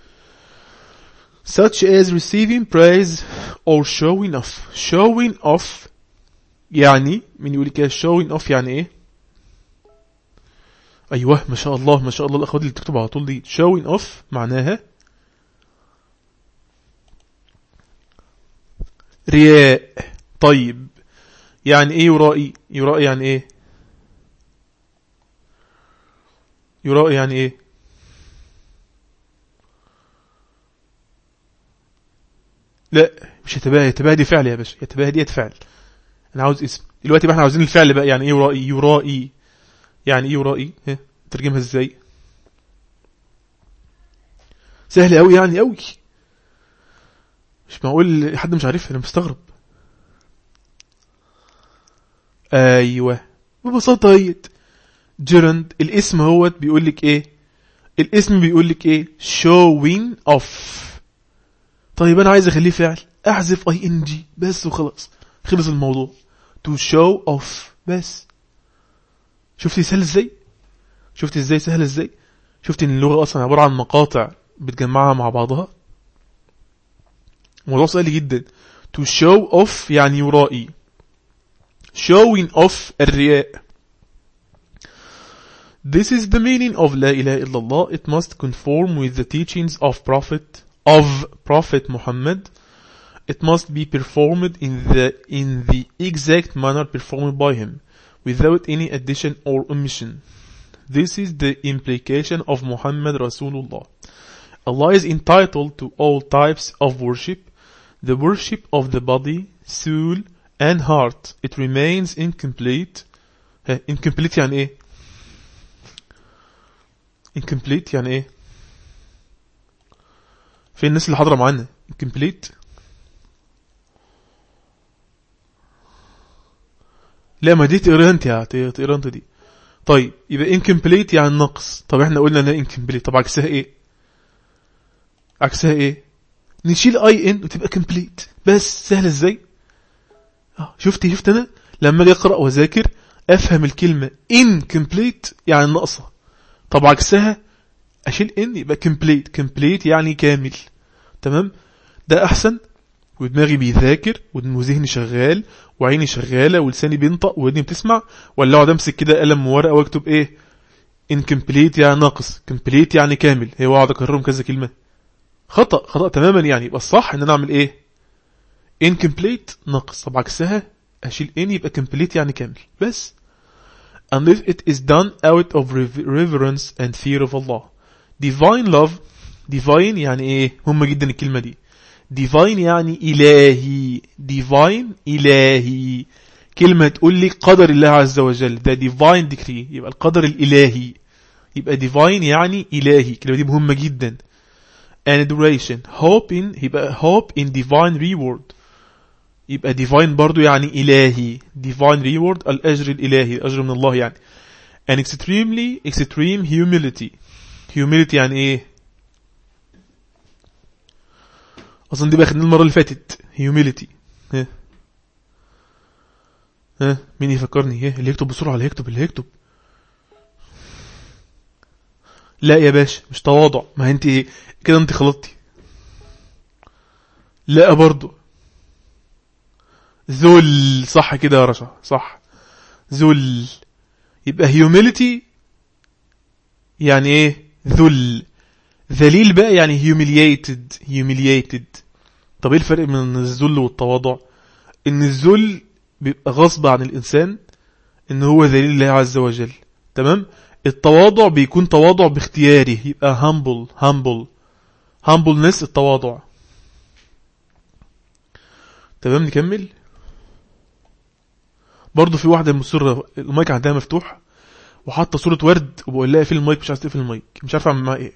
such as receiving praise or showing off. showing off يعني من يقول كده showing off يعني ايه؟ ايوه ما شاء الله ما شاء الله، الاخوات اللي تكتب على طول دي. showing off معناها رياء. طيب يعني ايه يرائي؟ يرائي يعني ايه؟ يرائي يعني ايه؟ لا مش يتباهى. يتباهى دي فعل يا باشا، يتباهى دي فعل. انا عاوز اسم دلوقتي بقى. احنا عاوزين الفعل بقى. يعني ايه يرائي؟ يرائي يعني ايه يرائي؟ ها ترجمها ازاي؟ سهل قوي يعني قوي. مش معقول حد مش عارفها، انا مستغرب. ايوه ببساطه هيت جيرند الاسم هوت بيقول لك ايه؟ الاسم بيقول لك ايه؟ showing off. طيب انا عايز اخليه فعل، احذف ing بس وخلاص، خلص الموضوع. to show off بس. شفتي سهل ازاي؟ شفتي ازاي سهل ازاي؟ شفتي ان اللغة اصلا عبارة عن مقاطع بتجمعها مع بعضها. موضوع سهل جدا. to show off يعني يرائي. showing off الرياء. This is the meaning of لا إله إلا الله. It must conform with the teachings of Prophet Muhammad. It must be performed in the exact manner performed by him, without any addition or omission. This is the implication of Muhammad Rasulullah. Allah is entitled to all types of worship, the worship of the body, soul, and heart. It remains incomplete. Incomplete يعني ايه؟ incomplete يعني ايه؟ فين الناس اللي حاضرة معانا؟ incomplete. لا ما دي تقرأ انت يا تقرأ انت دي. طيب يبقى incomplete يعني نقص. طب احنا قلنا انها incomplete. طب عكسها ايه؟ عكسها ايه؟ نشيل in وتبقى complete. بس سهل ازاي؟ شفت انا لما اجي اقرأ واذاكر افهم الكلمة incomplete يعني ناقصة. طب عكسها اشيل ان يبقى complete يعني كامل. تمام؟ ده احسن. ودماغي بيذاكر وذهني شغال وعيني شغالة ولساني بينطق وودني بتسمع، ولا اقعد امسك كده قلم وورقة واكتب ايه؟ incomplete يعني ناقص، complete يعني كامل، هي واقعد اكررهم كذا كلمة. خطأ تماما. يعني يبقى الصح ان انا اعمل ايه؟ incomplete ناقص. طب عكسها اشيل ان يبقى complete يعني كامل. بس unless it is done out of reverence and fear of Allah. divine love. divine يعني ايه؟ مهمة جدا الكلمة دي. divine يعني إلهي. divine إلهي. كلمة تقول لي قدر الله عز وجل، ده divine decree، يبقى القدر الإلهي. يبقى divine يعني إلهي. الكلمة دي مهمة جدا. and adoration. يبقى hope in divine reward. يبقى divine برضو يعني إلهي. divine reward الأجر الإلهي، الأجر من الله يعني. and extreme humility. humility يعني ايه؟ اصلا دي بقى خدنا المرة اللي فاتت. humility. مين يفكرني؟ اللي يكتب بسرعة، اللي يكتب. لا يا باشا مش تواضع. ما انت كده انت خلطتي. لا برضو ذل. صح كده يا رشا، صح. ذل. يبقى humility يعني ايه؟ ذل. ذليل بقى يعني humiliated. طب ايه الفرق بين الذل والتواضع؟ ان الذل بيبقى غصب عن الانسان ان هو ذليل الله عز وجل. تمام؟ التواضع بيكون تواضع باختياره، يبقى humbleness التواضع. تمام نكمل. برضو في واحدة مصرة المايك عندها مفتوح وحاطة صورة ورد وبقول لها في المايك، مش عايز تقفل المايك، مش عارف اعمل معاها ايه.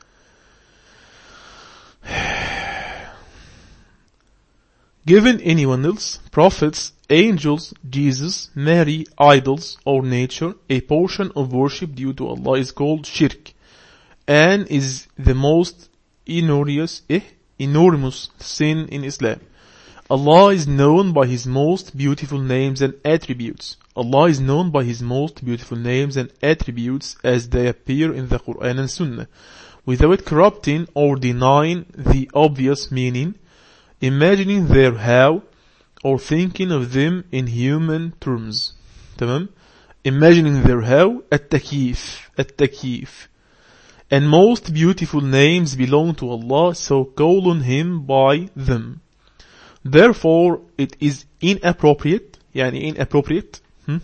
Given anyone else, prophets, angels, Jesus, Mary, idols, or nature, a portion of worship due to Allah is called shirk, and is the most enormous sin in Islam. Allah is known by His most beautiful names and attributes. Allah is known by His most beautiful names and attributes as they appear in the Quran and Sunnah, without corrupting or denying the obvious meaning, imagining their how, or thinking of them in human terms. تمام؟ Imagining their how, التكييف. And most beautiful names belong to Allah, so call on Him by them. Therefore, it is inappropriate. يعني inappropriate.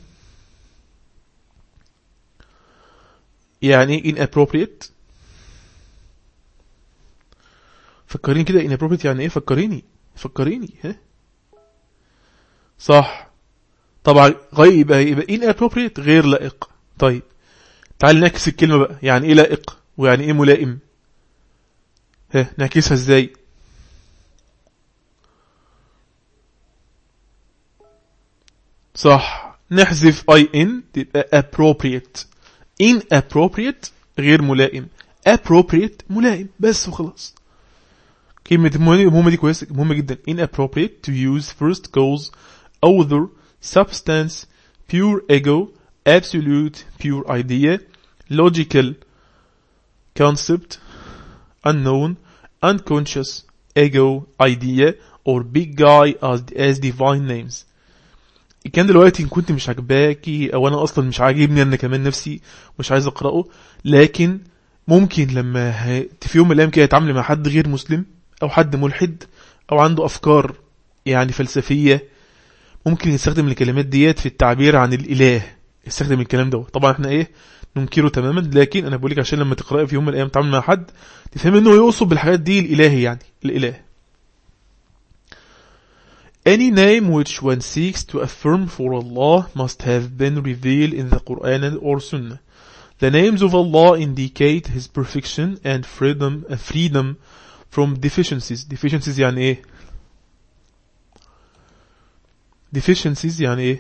يعني inappropriate. فكريني كده inappropriate يعني ايه؟ فكريني ها؟ صح. طبعا يبقى inappropriate غير لائق. طيب تعال نعكس الكلمة بقى. يعني ايه لائق ويعني ايه ملائم؟ نعكسها ازاي؟ صح، نحذف in تبقى appropriate. inappropriate غير ملائم. appropriate ملائم بس وخلاص. كلمة مهمة دي كويسة مهمة جدا. inappropriate to use first cause author substance pure ego absolute pure idea logical concept unknown unconscious ego idea or big guy as divine names. كان دلوقتي إن كنت مش عجباكي او انا اصلا مش عاجبني انا كمان نفسي مش عايز اقرأه، لكن ممكن لما في يوم من الايام كده يتعامل مع حد غير مسلم او حد ملحد او عنده افكار يعني فلسفية، ممكن يستخدم الكلمات ديت في التعبير عن الاله، يستخدم الكلام ده. طبعا احنا ايه ننكره تماما، لكن انا بقولك عشان لما تقرأي في يوم من الايام تتعامل مع حد تفهم انه يقصد بالحاجات دي الالهي يعني الاله. Any name which one seeks to affirm for Allah must have been revealed in the Quran or Sunnah. The names of Allah indicate His perfection and freedom from deficiencies. Deficiencies يعني ايه؟ Deficiencies يعني ايه؟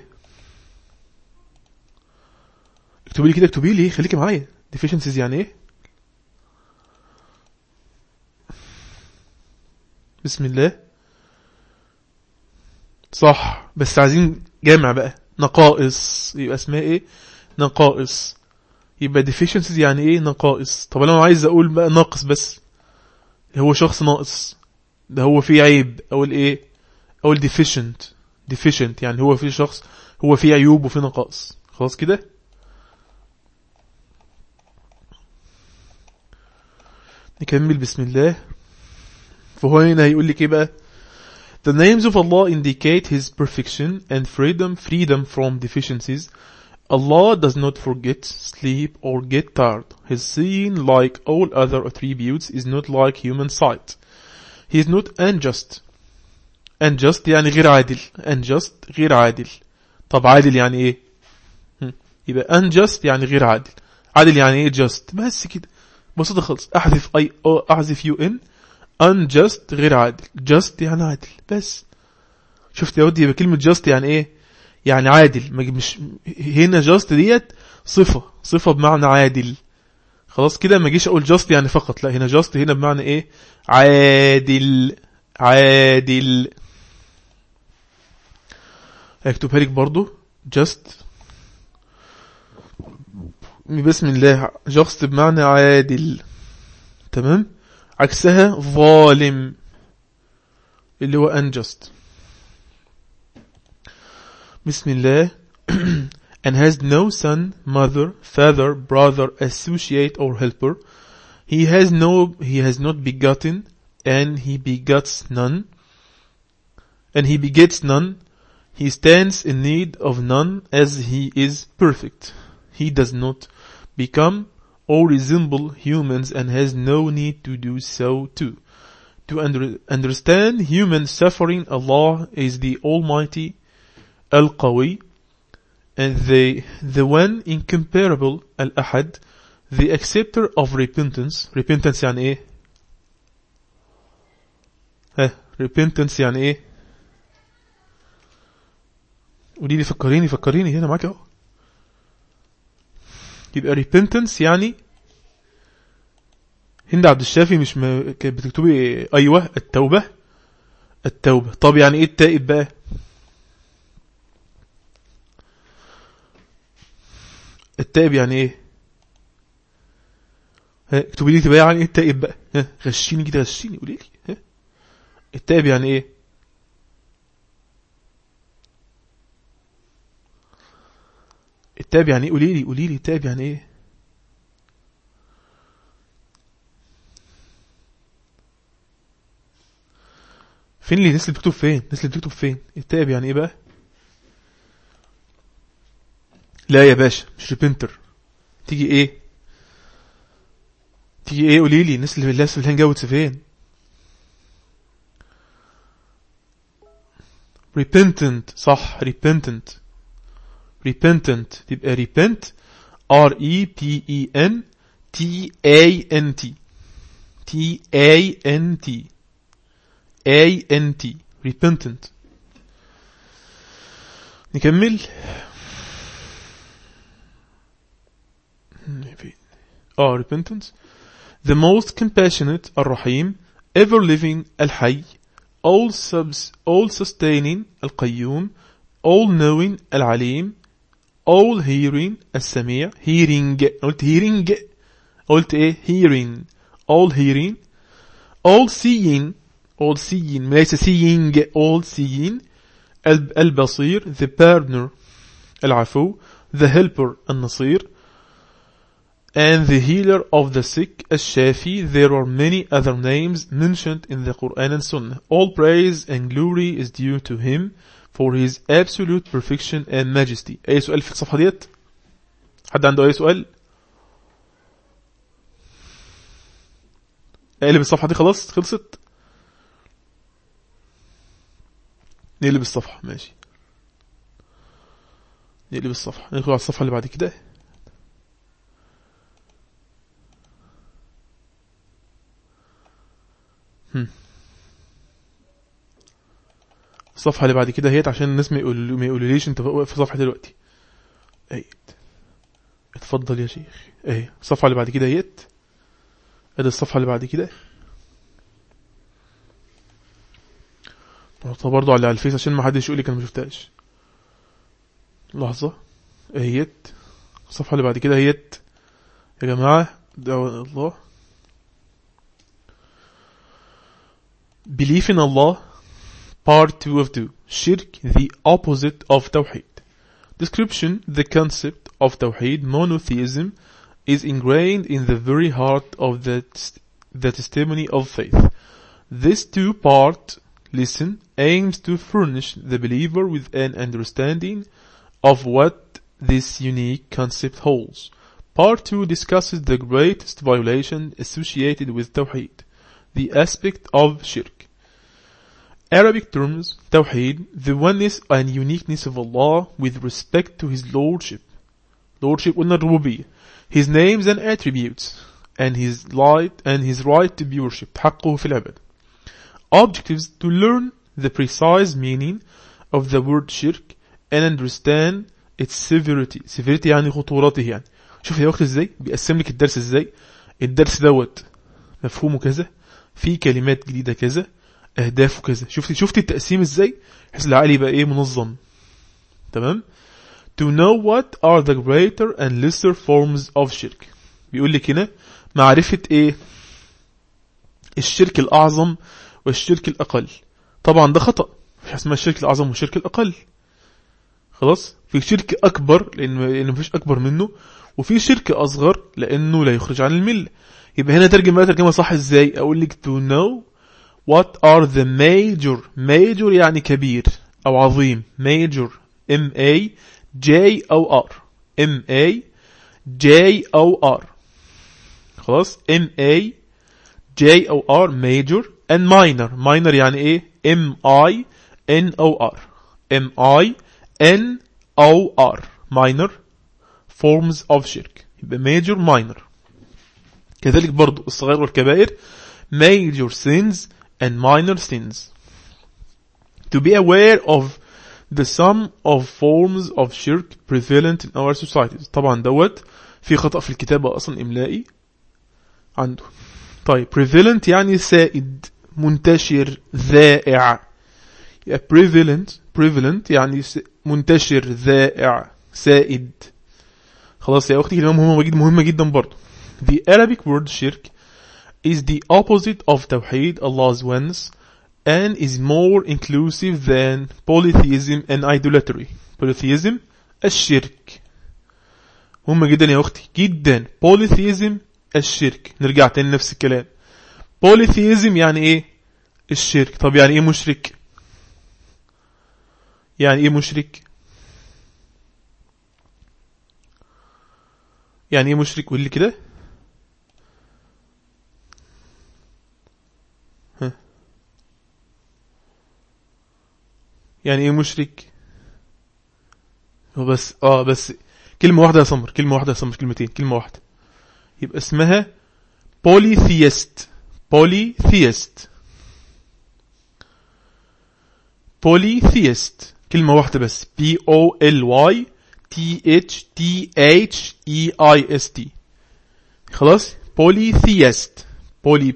اكتبي لي كده، اكتبي لي، خليكي معايا. Deficiencies يعني ايه؟ بسم الله. صح، بس عايزين جامع بقى. نقائص، يبقى اسمها ايه؟ نقائص. يبقى deficiencies يعني ايه؟ نقائص. طب انا عايز اقول بقى ناقص بس، هو شخص ناقص، ده هو فيه عيب، اقول ايه؟ اقول deficient يعني هو فيه شخص هو فيه عيوب وفيه نقائص. خلاص كده. نكمل بسم الله. فهو هنا هيقول لك ايه بقى؟ The names of Allah indicate His perfection and freedom from deficiencies. Allah does not forget, sleep, or get tired. His seeing, like all other attributes, is not like human sight. He is not unjust. Unjust يعني غير عادل. Unjust غير عادل. طب عادل يعني ايه؟ يبقى unjust يعني غير عادل. عادل يعني ايه؟ just. بس كده بسيطة خالص. احذف UN. unjust غير عادل. just يعني عادل بس. شفت يا ودي؟ يبقى كلمة just يعني ايه؟ يعني عادل. مش هنا just ديت صفة بمعنى عادل. خلاص كده، ما جيش اقول just يعني فقط، لا، هنا just هنا بمعنى ايه؟ عادل. هكتبها لك برضو just بسم الله. just بمعنى عادل، تمام. عكسها ظالم اللي هو unjust. بسم الله. And has no son, mother, father, brother, associate or helper. He has not begotten, and he begets none. He stands in need of none, as he is perfect. He does not become or resemble humans and has no need to do so too. To understand human suffering, Allah is the Almighty, Al-Qawi, and the one incomparable, Al-Ahad, the acceptor of repentance. Repentance يعني ايه؟ repentance يعني ايه؟ قولي لي، فكريني هنا معاك اهو. يبقى repentance يعني هند عبد الشافي مش كانت بتكتبي ايوه التوبة. طب يعني ايه التائب بقى؟ التائب يعني ايه؟ اكتبي لي تبقى يعني ايه التائب بقى؟ غشيني كده، قولي لي. التائب يعني ايه؟ التائب يعني ايه؟ قولي لي التائب يعني ايه؟ فين اللي الناس اللي بتكتب فين؟ التائب يعني ايه بقى؟ لا يا باشا، مش ريبنتر. تيجي ايه؟ قولي لي الناس اللي هنجاوب فين؟ repentant. صح، repentant تبقى repent repentant repentant. نكمل. repentance. the most compassionate الرحيم, ever living الحي, all sustaining القيوم, all knowing العليم, all hearing السميع, hearing قلت hearing قلت ايه hearing, all hearing, all seeing ليس seeing, all seeing, البصير, the partner العفو, the helper النصير, and the healer of the sick الشافي. There are many other names mentioned in the Quran and Sunnah. All praise and glory is due to him for his absolute perfection and majesty. أي سؤال في الصفحة ديت؟ حد عنده أي سؤال؟ اقلب الصفحة دي خلاص خلصت؟ نقلب الصفحة ماشي، نقلب الصفحة ندخل على الصفحة اللي بعد كده. الصفحة اللي بعد كده هيت عشان الناس ما يقولوليش انت واقف في صفحة دلوقتي. اهيت، اتفضل يا شيخ. اهي الصفحة اللي بعد كده هيت، ادي الصفحة اللي بعد كده. نحطها برضو على الفيس عشان ما حدش يقول لي انا ما شفتهاش. لحظة اهيت الصفحة اللي بعد كده هيت يا جماعة، دعوة الله. Belief in Allah Part 2 of 2. Shirk, the opposite of Tawheed. Description: the concept of Tawheed, monotheism, is ingrained in the very heart of the testimony of faith. This two-part lesson aims to furnish the believer with an understanding of what this unique concept holds. Part 2 discusses the greatest violation associated with Tawheed, the aspect of Shirk. Arabic terms: Tawheed, the oneness and uniqueness of Allah with respect to His Lordship. Lordship قلنا الربوبية. His names and attributes, and His right to be worshipped. حقه في العبادة. Objectives: to learn the precise meaning of the word shirk and understand its severity. Severity يعني خطورته يعني. شوف يا أخت ازاي بيقسم لك الدرس ازاي. الدرس دوت مفهومه كذا، في كلمات جديدة كذا، اهدافه كذا. شفتي التقسيم ازاي، حيث العقل يبقى ايه منظم. تمام. To know what are the greater and lesser forms of shirk. بيقول لك هنا معرفة ايه الشرك الاعظم والشرك الاقل. طبعا ده خطأ، مش اسمها الشرك الاعظم والشرك الاقل. خلاص، في شرك اكبر لانه مفيش اكبر منه، وفي شرك اصغر لانه لا يخرج عن الملة. يبقى هنا ترجم بقى ترجمة صح ازاي. اقول لك to know what are the major يعني كبير او عظيم. major M-A-J-O-R M-A-J-O-R خلاص M-A-J-O-R major and minor يعني ايه M-I-N-O-R M-I-N-O-R minor forms of shirk. يبقى major minor. كذلك برضو الصغير والكبائر major sins and minor sins. To be aware of the sum of forms of shirk prevalent in our societies. طبعا دوت في خطأ في الكتابة أصلا إملائي عنده. طيب prevalent يعني سائد، منتشر، ذائع. prevalent يعني منتشر، ذائع، سائد. خلاص يا أختي كلمة مهمة جدا برضو. The Arabic word shirk is the opposite of Tawheed, Allah's oneness, and is more inclusive than polytheism and idolatry. Polytheism الشرك. مهمة جدا يا أختي جدا. polytheism الشرك. نرجع تاني نفس الكلام. polytheism يعني ايه الشرك. طب يعني ايه مشرك؟ يعني ايه مشرك؟ يعني ايه مشرك؟ قول لي كده. يعني ايه مشرك؟ بس كلمة واحدة يا سمر، كلمتين، كلمة واحدة يبقى اسمها polytheist. كلمة واحدة بس Polytheist. خلاص polytheist. poly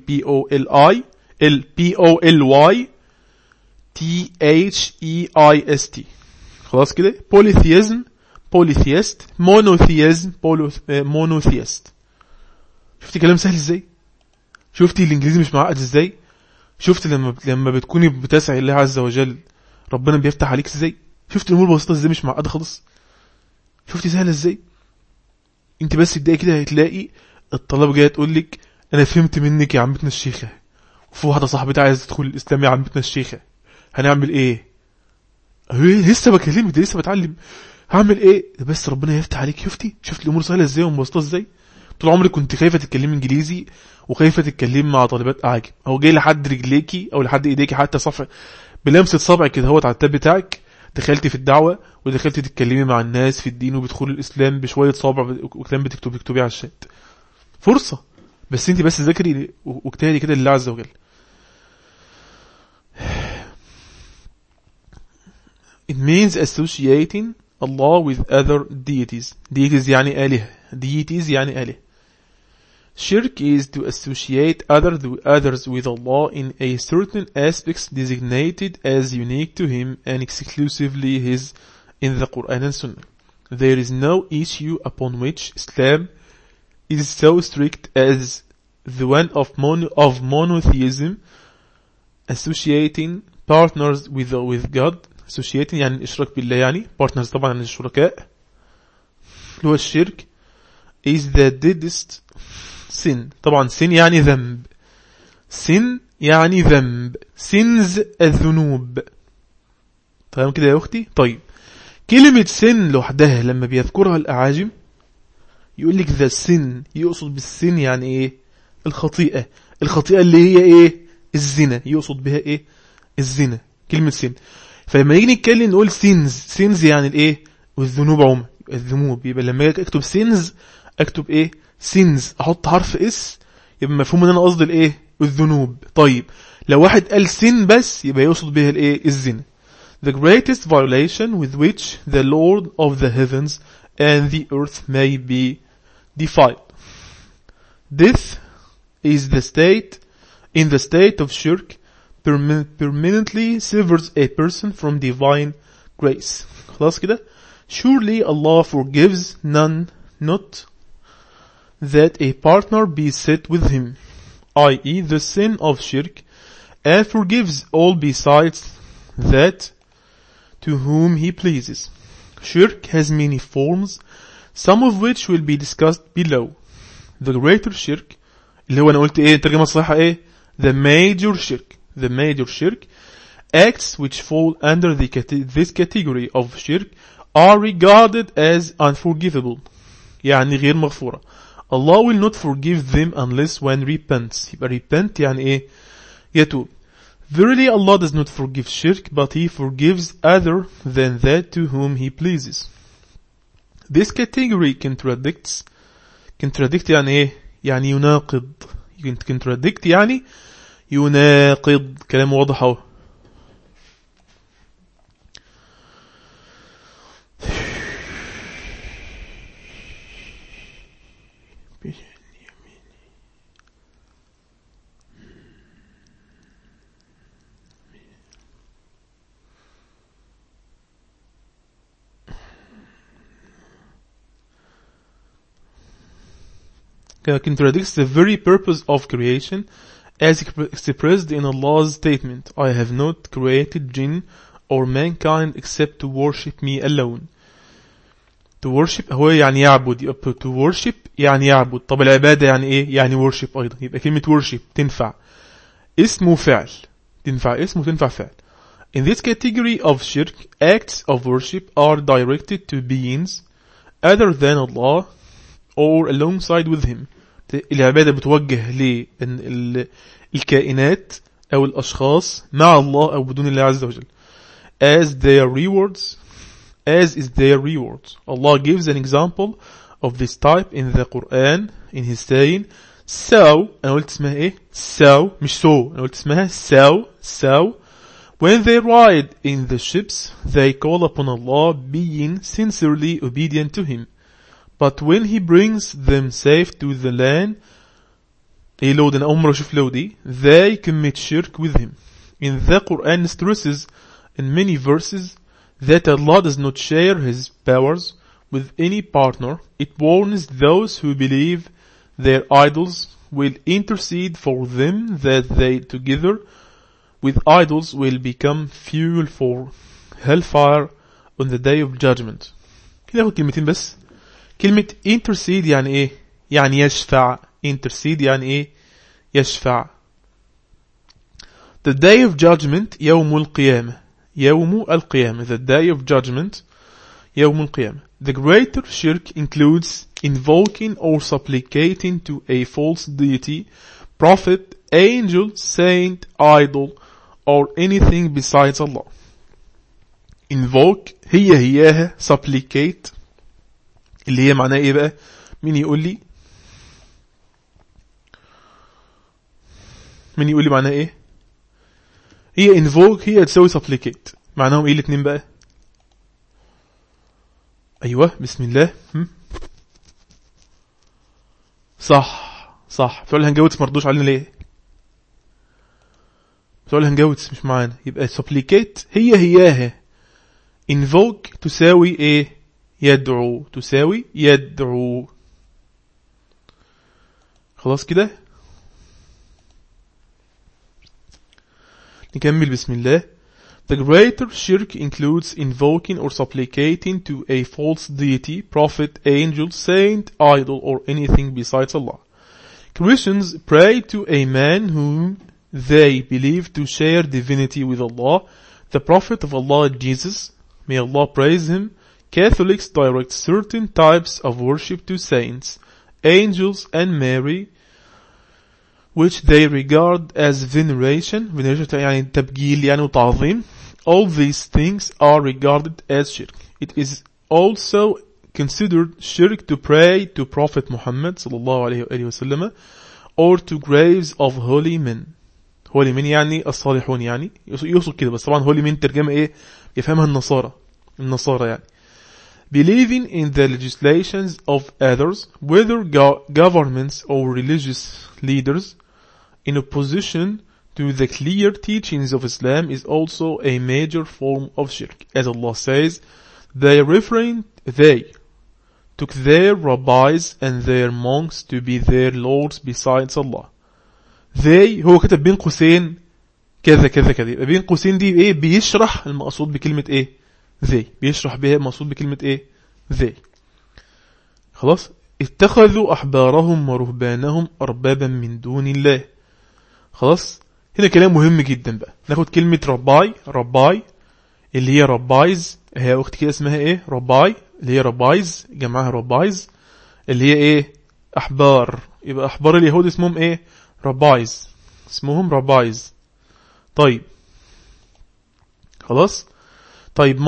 polytheist. خلاص كده. polytheism polytheist. monotheism monotheist. شفتي كلام سهل ازاي؟ شفتي الانجليزي مش معقد ازاي؟ شفت لما بتكوني بتسعي الله عز وجل ربنا بيفتح عليك ازاي؟ شفت الامور بسيطه ازاي مش معقده خالص؟ شفتي سهله ازاي؟ انت بس ابداي كده هتلاقي الطلبه جايه تقول لك انا فهمت منك يا عمتنا الشيخه، وفي واحده صاحبتي عايزه تدخل الاسلام يا عمتنا الشيخه، هنعمل ايه؟ لسه بكلمك ده، لسه بتعلم، هعمل ايه؟ بس ربنا يفتح عليك. شفت الامور سهله ازاي ومبسطه ازاي؟ طول عمرك كنت خايفه تتكلمي انجليزي وخايفه تتكلمي مع طالبات اعاجم، او جاي لحد رجليكي او لحد ايديكي حتى صفع بلمسه صبعك كده هوت على التاب بتاعك، دخلتي في الدعوه ودخلتي تتكلمي مع الناس في الدين وبدخول الاسلام بشويه صابع وكلام بتكتبي على الشات. فرصه، بس انت بس ذاكري واجتهدي كده لله عز وجل. It means associating Allah with other deities. Deities يعني آلهة. Deities يعني آلهة. Shirk is to associate others with Allah in a certain aspects designated as unique to Him and exclusively His in the Quran and Sunnah. There is no issue upon which Islam is so strict as the one of monotheism, associating partners with God. associating يعني الإشراك بالله، يعني partners طبعا يعني الشركاء، اللي هو الشرك. is the deadest sin. طبعا sin يعني ذنب. sin يعني ذنب. sins الذنوب. تمام كده يا أختي؟ طيب كلمة sin لوحدها لما بيذكرها الأعاجم يقول لك the sin، يقصد بالسن يعني إيه؟ الخطيئة. الخطيئة اللي هي إيه؟ الزنا. يقصد بها إيه؟ الزنا. كلمة sin. فلما نيجي نتكلم نقول sins يعني الايه؟ والذنوب الذنوب. يبقى لما اجي اكتب sins اكتب ايه؟ sins، احط حرف اس يبقى مفهوم ان انا قصدي الايه؟ الذنوب. طيب لو واحد قال sin بس يبقى يقصد بها الايه؟ الزنا. The greatest violation with which the Lord of the heavens and the earth may be defiled. Death is the state of shirk permanently severs a person from divine grace. خلاص كده. Surely Allah forgives none, not that a partner be set with him, i.e. the sin of shirk, and forgives all besides that to whom he pleases. Shirk has many forms, some of which will be discussed below. The greater shirk اللي هو أنا قلت إيه الترجمة الصحيحة إيه؟ The major shirk. The major shirk, acts which fall under this category of shirk are regarded as unforgivable, يعني غير مغفورة. Allah will not forgive them unless one repents. يبقى repent يعني ايه؟ يتوب. Verily Allah does not forgive shirk, but He forgives other than that to whom He pleases. This category contradict يعني ايه؟ يعني يناقض. contradict يعني يناقض. كلام واضح اهو. contradicts the very purpose of creation as expressed in Allah's statement, I have not created jinn or mankind except to worship me alone. To worship هو يعني يعبد. يبقى to worship يعني يعبد. طب العبادة يعني ايه؟ يعني worship ايضا. يبقى كلمة worship تنفع اسم وفعل. تنفع اسم وتنفع فعل. In this category of shirk, acts of worship are directed to beings other than Allah or alongside with him. العبادة بتوجه للكائنات أو الأشخاص مع الله أو بدون الله عز وجل. As is their rewards. Allah gives an example of this type in the Quran in his saying, So, أنا قلت اسمها إيه؟ So, مش so. أنا قلت اسمها So, when they ride in the ships, they call upon Allah being sincerely obedient to him. But when he brings them safe to the land, ايه لو ده؟ انا امر اشوف لو دي. They commit shirk with him. In the Quran stresses in many verses that Allah does not share his powers with any partner. It warns those who believe their idols will intercede for them, that they together with idols will become fuel for hellfire on the day of judgment. كده اخد كلمتين بس. كلمة intercede يعني ايه؟ يعني يشفع. intercede يعني ايه؟ يشفع. The day of judgment يوم القيامة. يوم القيامة. The day of judgment يوم القيامة. The greater shirk includes invoking or supplicating to a false deity, prophet, angel, saint, idol, or anything besides Allah. Invoke هياها. supplicate اللي هي معناها ايه بقى؟ مين يقول لي؟ مين يقول لي معناها ايه؟ هي invoke هي تسوي supplicate. معناهم ايه الاتنين بقى؟ ايوه بسم الله. صح فعل هنجوتس مردوش علينا ليه؟ فعل هنجوتس مش معانا. يبقى supplicate هياها. invoke تساوي ايه؟ يدعو. تساوي يدعو. خلاص كده نكمل بسم الله. The greater shirk includes invoking or supplicating to a false deity, prophet, angel, saint, idol, or anything besides Allah. Christians pray to a man whom they believe to share divinity with Allah, the prophet of Allah, Jesus. May Allah praise him. Catholics direct certain types of worship to saints, angels, and Mary, which they regard as veneration. Veneration يعني تبجيل يعني وتعظيم. All these things are regarded as shirk. It is also considered shirk to pray to Prophet Muhammad sallallahu alayhi wa sallam or to graves of holy men. holy men يعني الصالحون يعني يقصد كده. بس طبعا holy men ترجمة ايه يفهمها النصارى يعني. Believing in the legislations of others, whether governments or religious leaders, in opposition to the clear teachings of Islam is also a major form of shirk. As Allah says, they took their rabbis and their monks to be their lords besides Allah. They هو كتب بين قوسين كذا كذا كذا. يبقى بين قوسين دي ايه؟ بيشرح المقصود بكلمة ايه؟ they. بيشرح بها المقصود بكلمة ايه؟ they. خلاص. اتخذوا أحبارهم ورهبانهم أربابا من دون الله. خلاص. هنا كلام مهم جدا بقى. ناخد كلمة رباي اللي هي ربايز. هي اخت كده اسمها ايه؟ رباي اللي هي ربايز جمعها ربايز اللي هي ايه؟ احبار. يبقى احبار اليهود اسمهم ايه؟ ربايز. اسمهم ربايز. طيب خلاص. طيب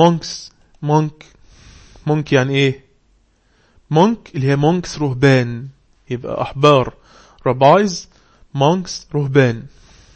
مونك يعني ايه؟ مونك اللي هي مونكس رهبان. يبقى احبار ربايز مونكس رهبان.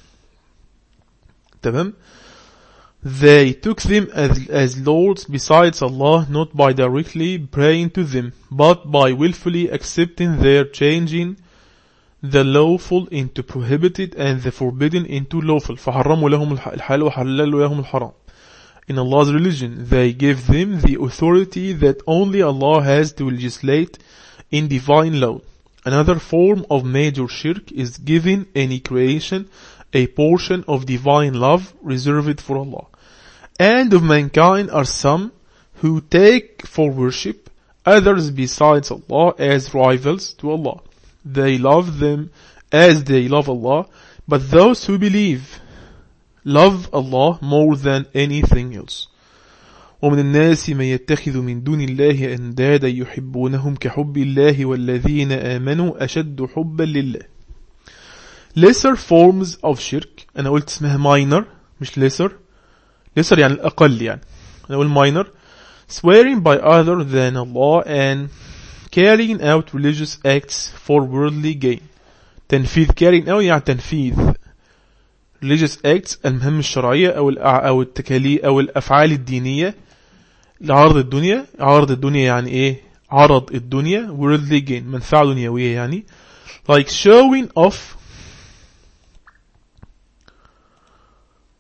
تمام. They took them as lords besides Allah, not by directly praying to them, but by willfully accepting their changing the lawful into prohibited and the forbidden into lawful. فحرموا لهم الحلال وحللوا لهم الحرام. In Allah's religion, they gave them the authority that only Allah has to legislate in divine law. Another form of major shirk is giving any creation a portion of divine love reserved for Allah. And of mankind are some who take for worship others besides Allah as rivals to Allah. They love them as they love Allah, but those who believe love Allah more than anything else. ومن الناس من يتخذ من دون الله أندادا يحبونهم كحب الله والذين آمنوا أشد حبا لله. Lesser forms of shirk. أنا قلت اسمها minor مش lesser. lesser يعني الأقل يعني. أنا قلت minor. Swearing by other than Allah and carrying out religious acts for worldly gain. تنفيذ carrying out يعني تنفيذ religious acts المهام الشرعية أو التكاليف أو الأفعال الدينية لعرض الدنيا. عرض الدنيا يعني إيه؟ عرض الدنيا worldly gain منفعة دنيوية يعني. like showing off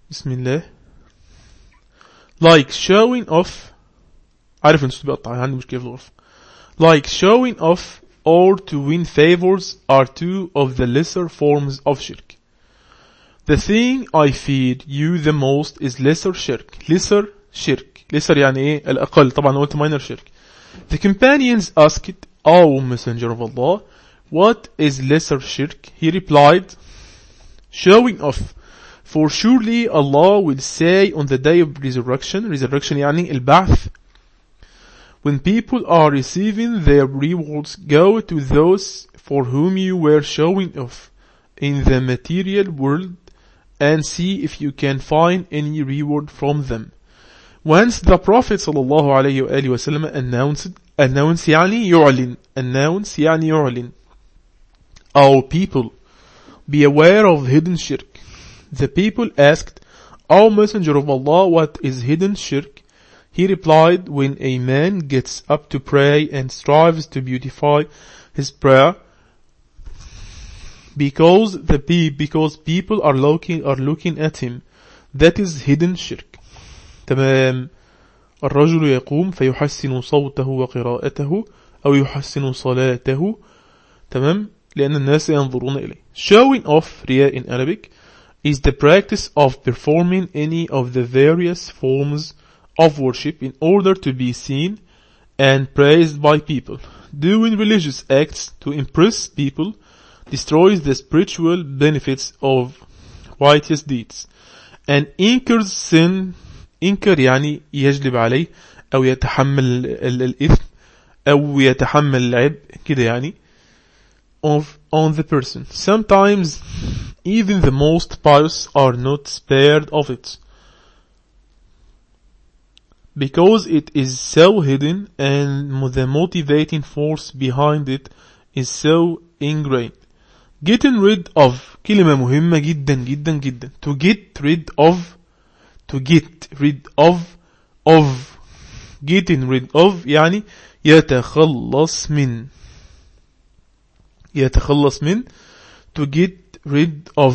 بسم الله. like showing off. عارف ان صوتي بيقطع، عندي مشكلة في الغرفة. like showing off or to win favors are two of the lesser forms of shirk. The thing I fear you the most is lesser shirk. lesser shirk. lesser يعني ايه؟ الأقل. طبعا قلت minor shirk. The companions asked, O Messenger of Allah, what is lesser shirk? He replied, showing off. For surely Allah will say on the day of resurrection, resurrection يعني البعث, when people are receiving their rewards, go to those for whom you were showing off in the material world and see if you can find any reward from them. Once the Prophet sallallahu alayhi wa alihi wasallam announce يعني يعلن, announce يعني يعلن, O people, be aware of hidden shirk. The people asked, O Messenger of Allah, what is hidden shirk? He replied, when a man gets up to pray and strives to beautify his prayer, because people are looking at him, that is hidden shirk. تمام. الرجل يقوم فيحسن صوته وقراءته أو يحسن صلاته. تمام. لأن الناس ينظرون إليه. Showing off, رياء in Arabic, is the practice of performing any of the various forms of worship in order to be seen and praised by people. Doing religious acts to impress people destroys the spiritual benefits of righteous deeds and incurs sin. incur يعني يجلب عليه أو يتحمل الإثم أو يتحمل العبء كده يعني on the person. Sometimes even the most pious are not spared of it, because it is so hidden and the motivating force behind it is so ingrained. Getting rid of, كلمة مهمة جدا جدا جدا. To get rid of, getting rid of يعني يتخلص من, to get rid of.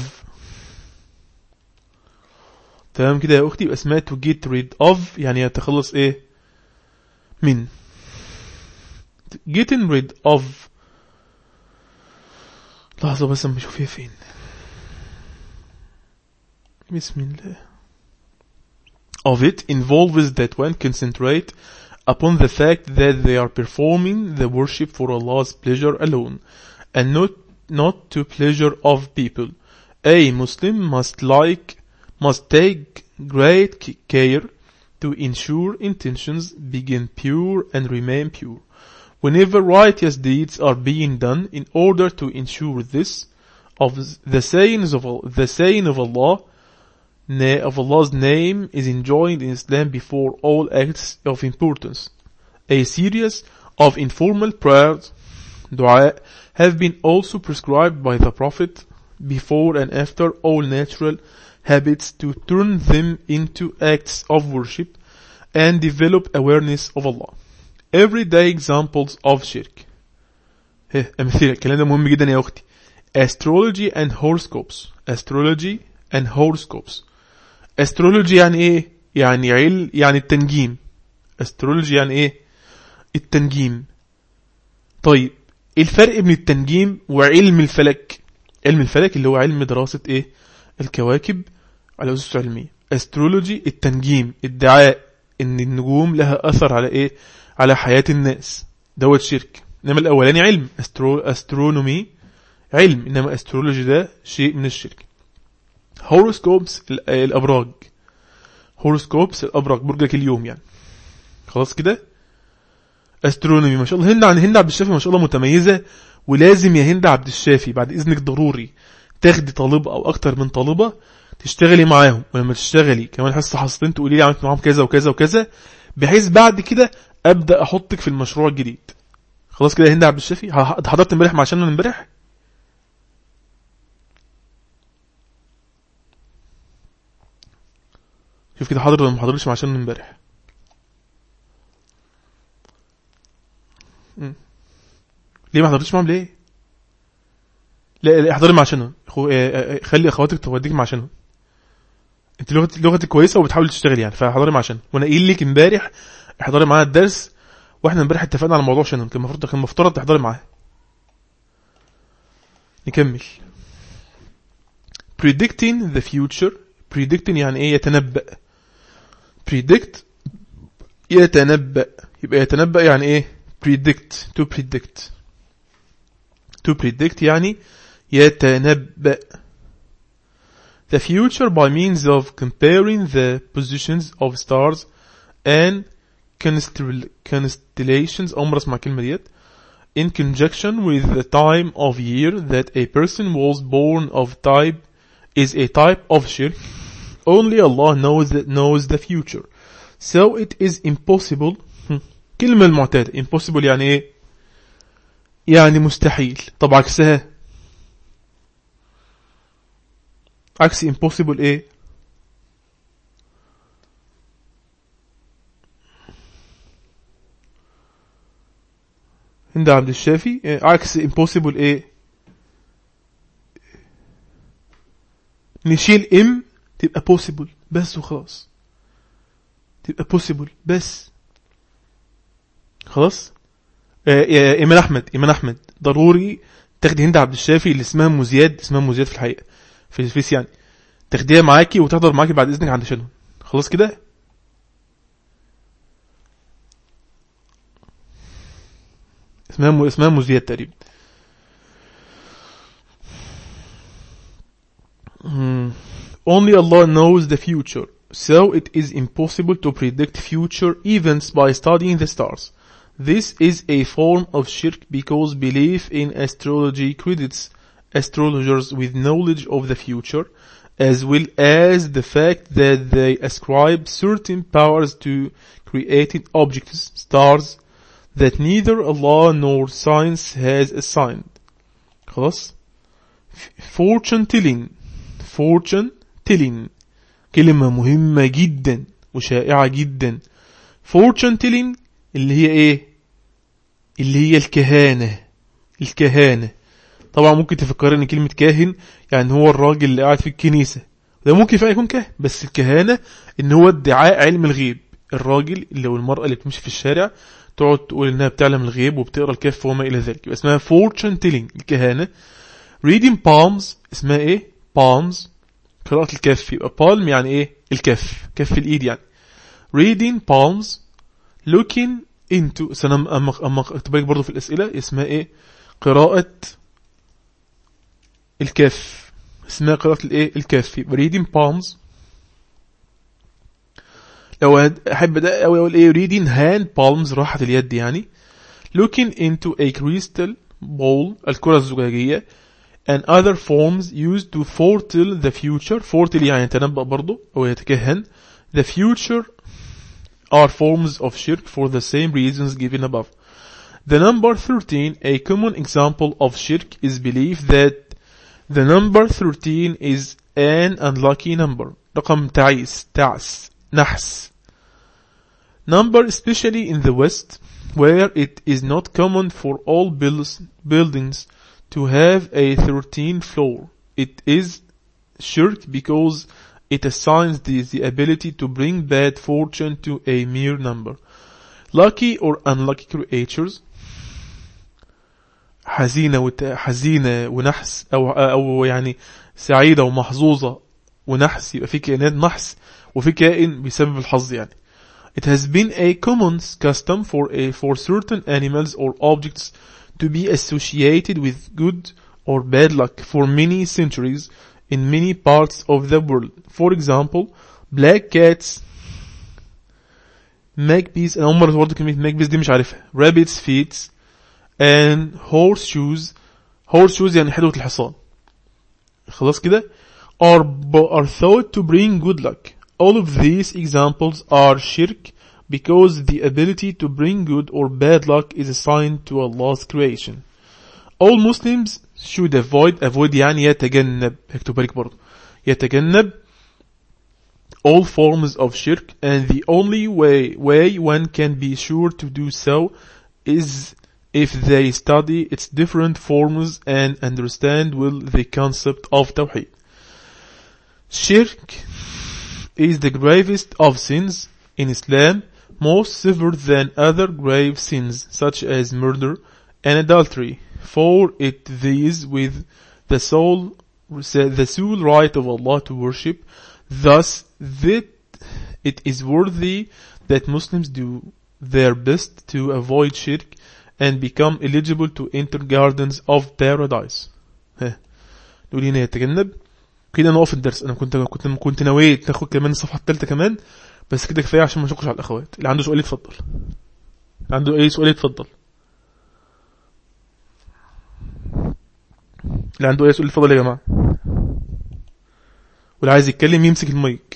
تمام كده يا أختي؟ يبقى اسمها to get rid of يعني يتخلص ايه؟ من. getting rid of. لحظة بس أما أشوف هي فين. بسم الله. of it involves that one concentrate upon the fact that they are performing the worship for Allah's pleasure alone and not to pleasure of people. A Muslim must take great care to ensure intentions begin pure and remain pure whenever righteous deeds are being done, in order to ensure this of the saying of Allah of Allah's name is enjoined in Islam before all acts of importance. A series of informal prayers, dua, have been also prescribed by the Prophet before and after all natural habits to turn them into acts of worship and develop awareness of Allah. Everyday examples of shirk. أمثلة. الكلام ده مهم جدا يا أختي. Astrology and horoscopes. Astrology and horoscopes. Astrology يعني ايه؟ يعني التنجيم. Astrology يعني ايه؟ التنجيم. طيب ايه الفرق بين التنجيم وعلم الفلك؟ علم الفلك اللي هو علم دراسة ايه؟ الكواكب على أسس علمية. Astrology التنجيم، ادعاء ان النجوم لها أثر على ايه؟ على حياة الناس. دوت شرك. انما الاولاني علم. astronomy علم، انما astrology ده شيء من الشرك. هوروسكوبس الابراج. هوروسكوبس الابراج، برجك اليوم يعني. خلاص كده. استرونومي ما شاء الله. هند عبد الشافي ما شاء الله متميزة، ولازم يا هند عبد الشافي بعد اذنك ضروري تاخدي طالبة او اكتر من طالبة تشتغلي معاهم، ولما تشتغلي كمان حصتين تقولي لي عملت معاهم كذا وكذا وكذا، بحيث بعد كده ابدا احطك في المشروع الجديد. خلاص كده يا هند عبد الشافي. حضرت امبارح مع شنن امبارح. شوف كده حاضر ولا ما حضرتش مع شنن امبارح. ليه ما حضرتش معاهم ليه؟ لا احضري مع شنن. خلي اخواتك توديك مع شنن. انت لغتي كويسه وبتحاول تشتغل يعني، فاحضري معايا عشان وانا قايل لك امبارح احضري معايا الدرس، واحنا امبارح اتفقنا على موضوع شنو كان المفترض تحضري معايا. نكمل. predicting the future. predicting يعني ايه؟ يتنبأ. predict يتنبأ، يبقى يتنبأ يعني ايه؟ predict. to predict. to predict يعني يتنبأ. the future by means of comparing the positions of stars and constellations. أمر اسمع كلمة ديت. in conjunction with the time of year that a person was born of type is a type of shirk. Only Allah knows the future. So it is impossible. كلمة المعتادة impossible يعني ايه؟ يعني مستحيل. طب عكسها، عكس impossible ايه؟ هند عبد الشافي. عكس impossible ايه؟ نشيل ام تبقى possible بس وخلاص، تبقى possible بس خلاص. يا ايمان احمد ضروري تاخدي هند عبد الشافي اللي اسمها مزياد في الحقيقه في الفيس يعني، تاخديها معاكي وتحضر معاكي بعد اذنك عند شنو. خلاص كده. اسمها مزياد تقريبا. Only Allah knows the future, so it is impossible to predict future events by studying the stars. This is a form of shirk because belief in astrology credits astrologers with knowledge of the future, as well as the fact that they ascribe certain powers to created objects, stars, that neither Allah nor science has assigned. خلاص. fortune telling كلمة مهمة جدا وشائعة جدا. fortune telling اللي هي ايه؟ اللي هي الكهانة. طبعا ممكن تفكر ان كلمة كاهن يعني هو الراجل اللي قاعد في الكنيسة، ده ممكن فعلا يكون كاهن، بس الكهانة ان هو ادعاء علم الغيب. الراجل اللي هو المرأة اللي بتمشي في الشارع تقعد تقول انها بتعلم الغيب وبتقرا الكهف وما الى ذلك، يبقى اسمها fortune telling الكهانة. reading palms اسمها ايه؟ palms قراءة الكف، يبقى palm يعني ايه؟ الكف، كف الايد يعني. reading palms. looking into سنم اما اكتبالك برضو في الاسئلة اسمها ايه؟ قراءة الكف، اسمها قراءة الايه؟ الكف. يبقى reading palms. لو احب ده او اقول ايه؟ reading hand palms راحة اليد يعني. looking into a crystal ball الكرة الزجاجية and other forms used to foretell the future. foretell يعني يتنبأ برضو أو يتكهن. the future are forms of shirk for the same reasons given above. The number 13, a common example of shirk, is belief that the number 13 is an unlucky number. رقم تعس نحس. Number especially in the West, where it is not common for all buildings to have a 13th floor. It is shirk because it assigns the ability to bring bad fortune to a mere number. Lucky or unlucky creatures. حزينة ونحس أو يعني سعيدة ومحظوظة ونحس، يبقى في كائنات نحس وفي كائن بسبب الحظ يعني. It has been a common custom for certain animals or objects to be associated with good or bad luck for many centuries in many parts of the world. For example, black cats, magpies. أنا أول مرة برضه كلمة magpies دي مش عارفها. rabbits' feet and horseshoes. horseshoes يعني حدوة الحصان. خلاص كده. are thought to bring good luck. All of these examples are shirk because the ability to bring good or bad luck is assigned to Allah's creation. All Muslims should avoid يعني يتجنب، هكتب بالك برضو، يتجنب all forms of shirk, and the only way one can be sure to do so is if they study its different forms and understand well the concept of Tawheed. Shirk is the gravest of sins in Islam, most severe than other grave sins such as murder and adultery, for it deals with the sole right of Allah to worship. Thus, that it is worthy that Muslims do their best to avoid shirk and become eligible to enter gardens of paradise. نقول هنا يتجنب. كده نقف الدرس. انا كنت نويت ناخد كمان الصفحه الثالثه كمان، بس كده كفايه عشان ما نشقش على الاخوات. اللي عنده سؤال يتفضل. اللي عنده اي سؤال يتفضل. اللي عنده اي سؤال يتفضل يا جماعه. واللي عايز يتكلم يمسك المايك.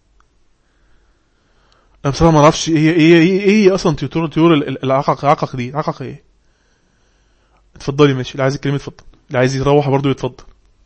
انا بصراحه ما اعرفش ايه اصلا طيور العقق دي. عقق ايه؟ اتفضلي ماشي. اللي عايز يتكلم يتفضل، اللي عايز يروح برضه يتفضل.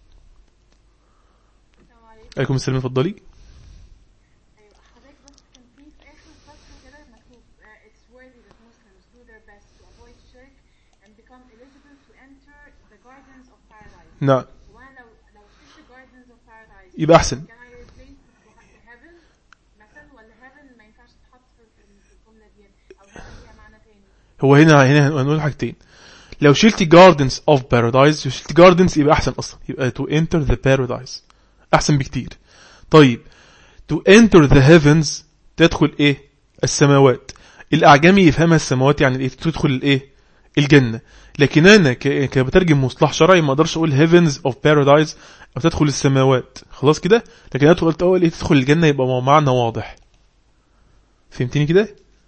عليكم السلام. اتفضلي. حضرتك بس كان في اخر فصل كده مكتوب it's worthy that Muslims do their best to avoid shirk and become eligible to enter the gardens of paradise. نعم. وانا لو شلت gardens of paradise يبقى احسن. can I replace heaven مثلا، ولا heaven ما ينفعش تتحط في الجمله دي، او heaven ليها معنى تاني؟ هو هنا هنقول حاجتين. لو شلتي gardens of paradise، لو شلتي gardens يبقى احسن اصلا، يبقى to enter the paradise احسن بكتير. طيب to enter the heavens تدخل ايه؟ السماوات. الاعجمي يفهمها السماوات يعني ايه؟ تدخل الايه؟ الجنة. لكن انا كبترجم مصطلح شرعي ما اقدرش اقول heavens of paradise او تدخل السماوات. خلاص كده. لكن انا قلت اول ايه؟ تدخل الجنة، يبقى معنى واضح. فهمتني كده؟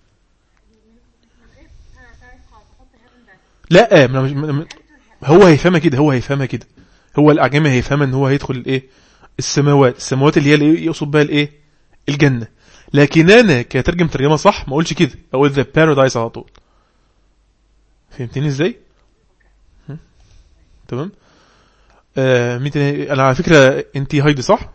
لا هو هيفهمها كده. هو الاعجمي هيفهمها ان هو هيدخل الايه؟ السماوات اللي هي الايه؟ يقصد بها الايه؟ الجنة. لكن انا كترجم ترجمة صح ما اقولش كده، اقول the paradise على طول. فهمتني ازاي؟ تمام. مين تاني؟ انا على فكرة انتي هايدي صح؟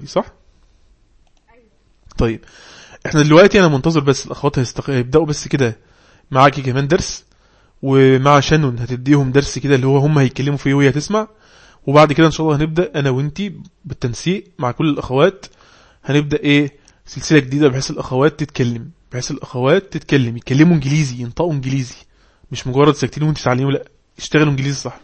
طيب احنا دلوقتي انا منتظر بس الاخوات هيبدأوا بس كده معاكي كمان درس، ومع شانون هتديهم درس كده اللي هو هم هيتكلموا فيه وهي تسمع. وبعد كده ان شاء الله هنبدأ انا وانتي بالتنسيق مع كل الاخوات. هنبدأ ايه؟ سلسلة جديدة بحيث الاخوات تتكلم، يتكلموا انجليزي، ينطقوا انجليزي، مش مجرد ساكتين وانت تعلموا، لا اشتغلوا انجليزي صح.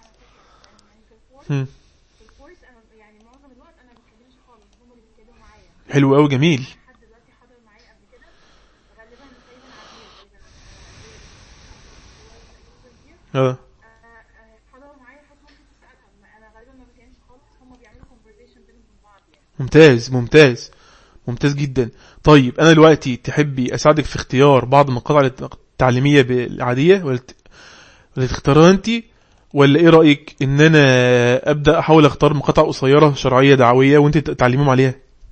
يعني معظم الوقت انا ما بتكلمش خالص، هم اللي بيتكلموا معايا. حلو قوي، جميل. حد دلوقتي حضر معايا قبل كده غالبا تقريبا عبير حضروا معايا، حد ممكن تسالها. انا غالبا ما بتكلمش خالص، هم بيعملوا conversation بينهم وبين بعض يعني. ممتاز جدا. طيب انا دلوقتي تحبي اساعدك في اختيار بعض المقاطع التعليمية العادية ولا تختارها انتي، ولا ايه رأيك ان انا ابدأ احاول اختار مقاطع قصيرة شرعية دعوية وانت تعلميهم عليها؟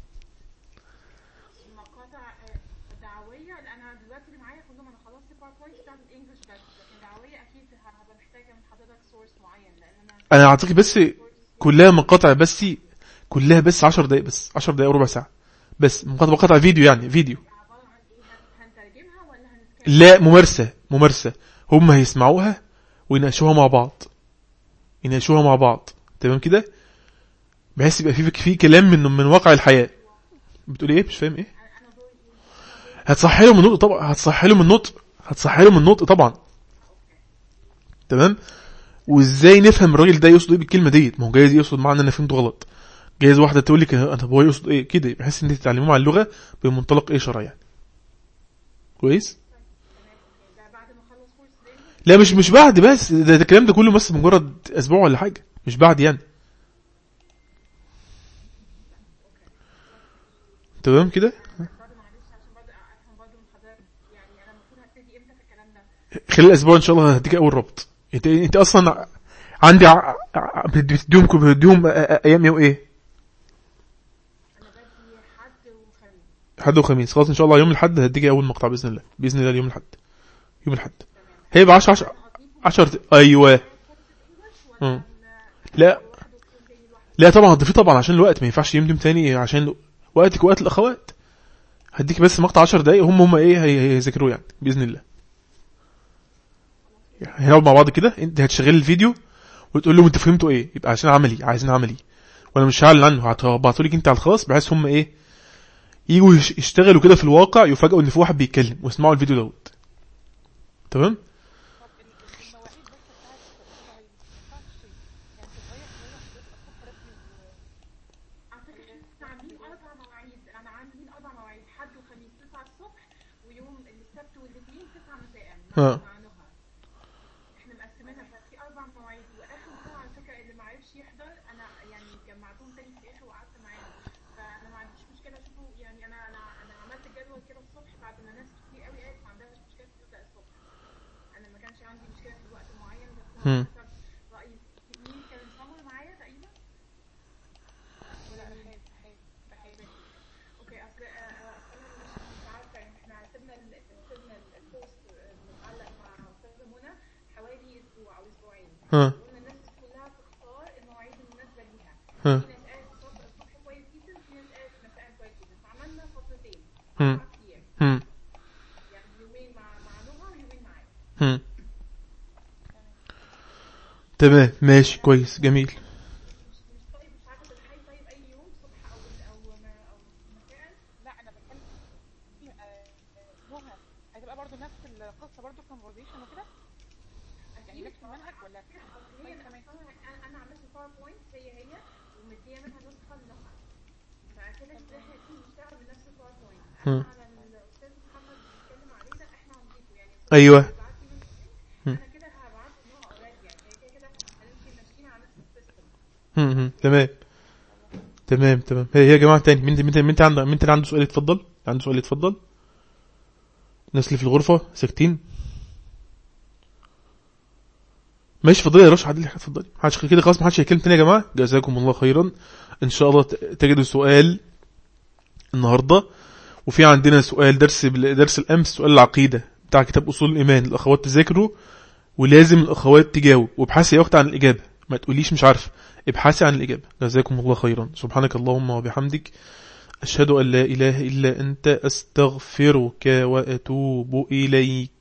مقاطع دعوية، انا دلوقتي اللي معايا كلهم انا خلصت باوربوينت بتاعت الانجليش بس، لكن دعوية اكيد هبقى محتاجة من حضرتك سورس معين، لان انا اعطيك بس كلها مقاطع كلها بس 10 دقايق، بس 10 دقايق ربع ساعة بس. مقاطع فيديو يعني فيديو. عبارة عن ايه؟ هنترجمها ولا هنتكلم؟ لا ممارسة. هم هيسمعوها ويناقشوها مع بعض. تمام كده، بحيث يبقى في كلام من واقع الحياة. بتقول ايه؟ مش فاهم ايه. هتصحي لهم النطق طبعا. تمام. وازاي نفهم الراجل ده يقصد ايه بالكلمة ديت؟ ما هو جايز يقصد معنى انا فهمته غلط، جايز واحدة تقول لك انت هو يقصد ايه كده، بحيث ان انت تتعلموا عن اللغة بمنطلق ايه شرعي يعني. كويس. لا مش بعد بس، ده الكلام ده كله بس مجرد اسبوع ولا حاجة، مش بعد يعني. تمام كده. خلال الاسبوع ان شاء الله هديك اول ربط. انت اصلا عندي بتديهم ايام يوم ايه؟ حد وخميس. خلاص ان شاء الله يوم الاحد هديك اول مقطع باذن الله يوم الاحد هيبقى 10. ايوه. لا طبعا هتضيفيه طبعا عشان الوقت، ما ينفعش يوم تاني عشان وقتك وقت الاخوات. هديك بس مقطع 10 دقايق هم ايه هيذاكروه يعني باذن الله. هنقعد مع بعض كده، انت هتشغل الفيديو وتقول لهم انت فهمتوا ايه، يبقى عشان عايزين عملي، وانا مش هعلن عنه، هبعته لك انت على الخاص بحيث هم ايه يجوا يشتغلوا كده في الواقع، يفاجئوا ان في واحد بيتكلم ويسمعوا الفيديو دوت. تمام. طب المواعيد بس بتاعت الشغل ما ينفعش يعني تتغير شويه وتبقى الصبح رسمي على فكرة احنا عاملين 4 مواعيد، انا عاملين 4 مواعيد، حد وخميس 9 الصبح، ويوم السبت والاثنين 9 مساء ها. مع نهى. احنا مقسمينها ففي 4 مواعيد، واخر مرة على فكرة اللي معرفش يحضر انا يعني جمعتهم تاني في الاخر وقعدت معاهم، فانا ما عنديش مشكلة اشوفه يعني. انا عملت جدول كده الصبح بعد ما ناس كتير قوي قالت ما عندهاش مشكلة تبدأ الصبح. انا ما كانش عندي مشكلة في وقت معين، بس هو هم. حسب رأي مين كان سمر معايا تقريبا ولا لا مين؟ بحب اوكي، اصل انا مش عارفه يعني، احنا سيبنا البوست متعلق مع استاذه منى حوالي اسبوع او اسبوعين، ها. قلنا الناس كلها تختار المواعيد المناسبه ليها. ها. في ناس قالت الصبح كويس جدا، في ناس قالت مساء كويس جدا، فعملنا فترتين هم. 4 ايام، هم. يعني يومين مع نهى ويومين معايا. هم. تمام ماشي كويس جميل. مش طيب، مش عارفه تتخيل طيب اي يوم صبح او مساء. لا انا بتكلم نهى هتبقى برضو نفس القصه برضو conversation وكده يعني نفس المنهج ولا هي انا عملت باوربوينت هي ومديه منها نسخه لنهى، فكده احنا الاثنين بنشتغل بنفس الباوربوينت. هم. انا على الاستاذ محمد بيتكلم عليه ده احنا هنضيفه يعني. ايوه. بعت لي انا كده هبعت لها اوريدي يعني، هي كده هنمشي ماشيين على نفس السيستم. هم. تمام تمام تمام. هي يا جماعه تاني، مين عنده سؤال يتفضل، عنده سؤال يتفضل. الناس اللي في الغرفه ساكتين. ماشي اتفضلي يا رشا، عادل اتفضلي. محدش كده خلاص، محدش هيتكلم تاني يا جماعه. جزاكم الله خيرا. ان شاء الله تجدوا سؤال النهارده. وفي عندنا سؤال درس الامس، سؤال العقيده بتاع كتاب اصول الايمان. الاخوات تذاكروا ولازم الاخوات تجاوب، وابحثي يا اخت عن الاجابه، ما تقوليش مش عارفه، ابحثي عن الاجابه. جزاكم الله خيرا. سبحانك اللهم وبحمدك، اشهد ان لا اله الا انت، استغفرك واتوب اليك.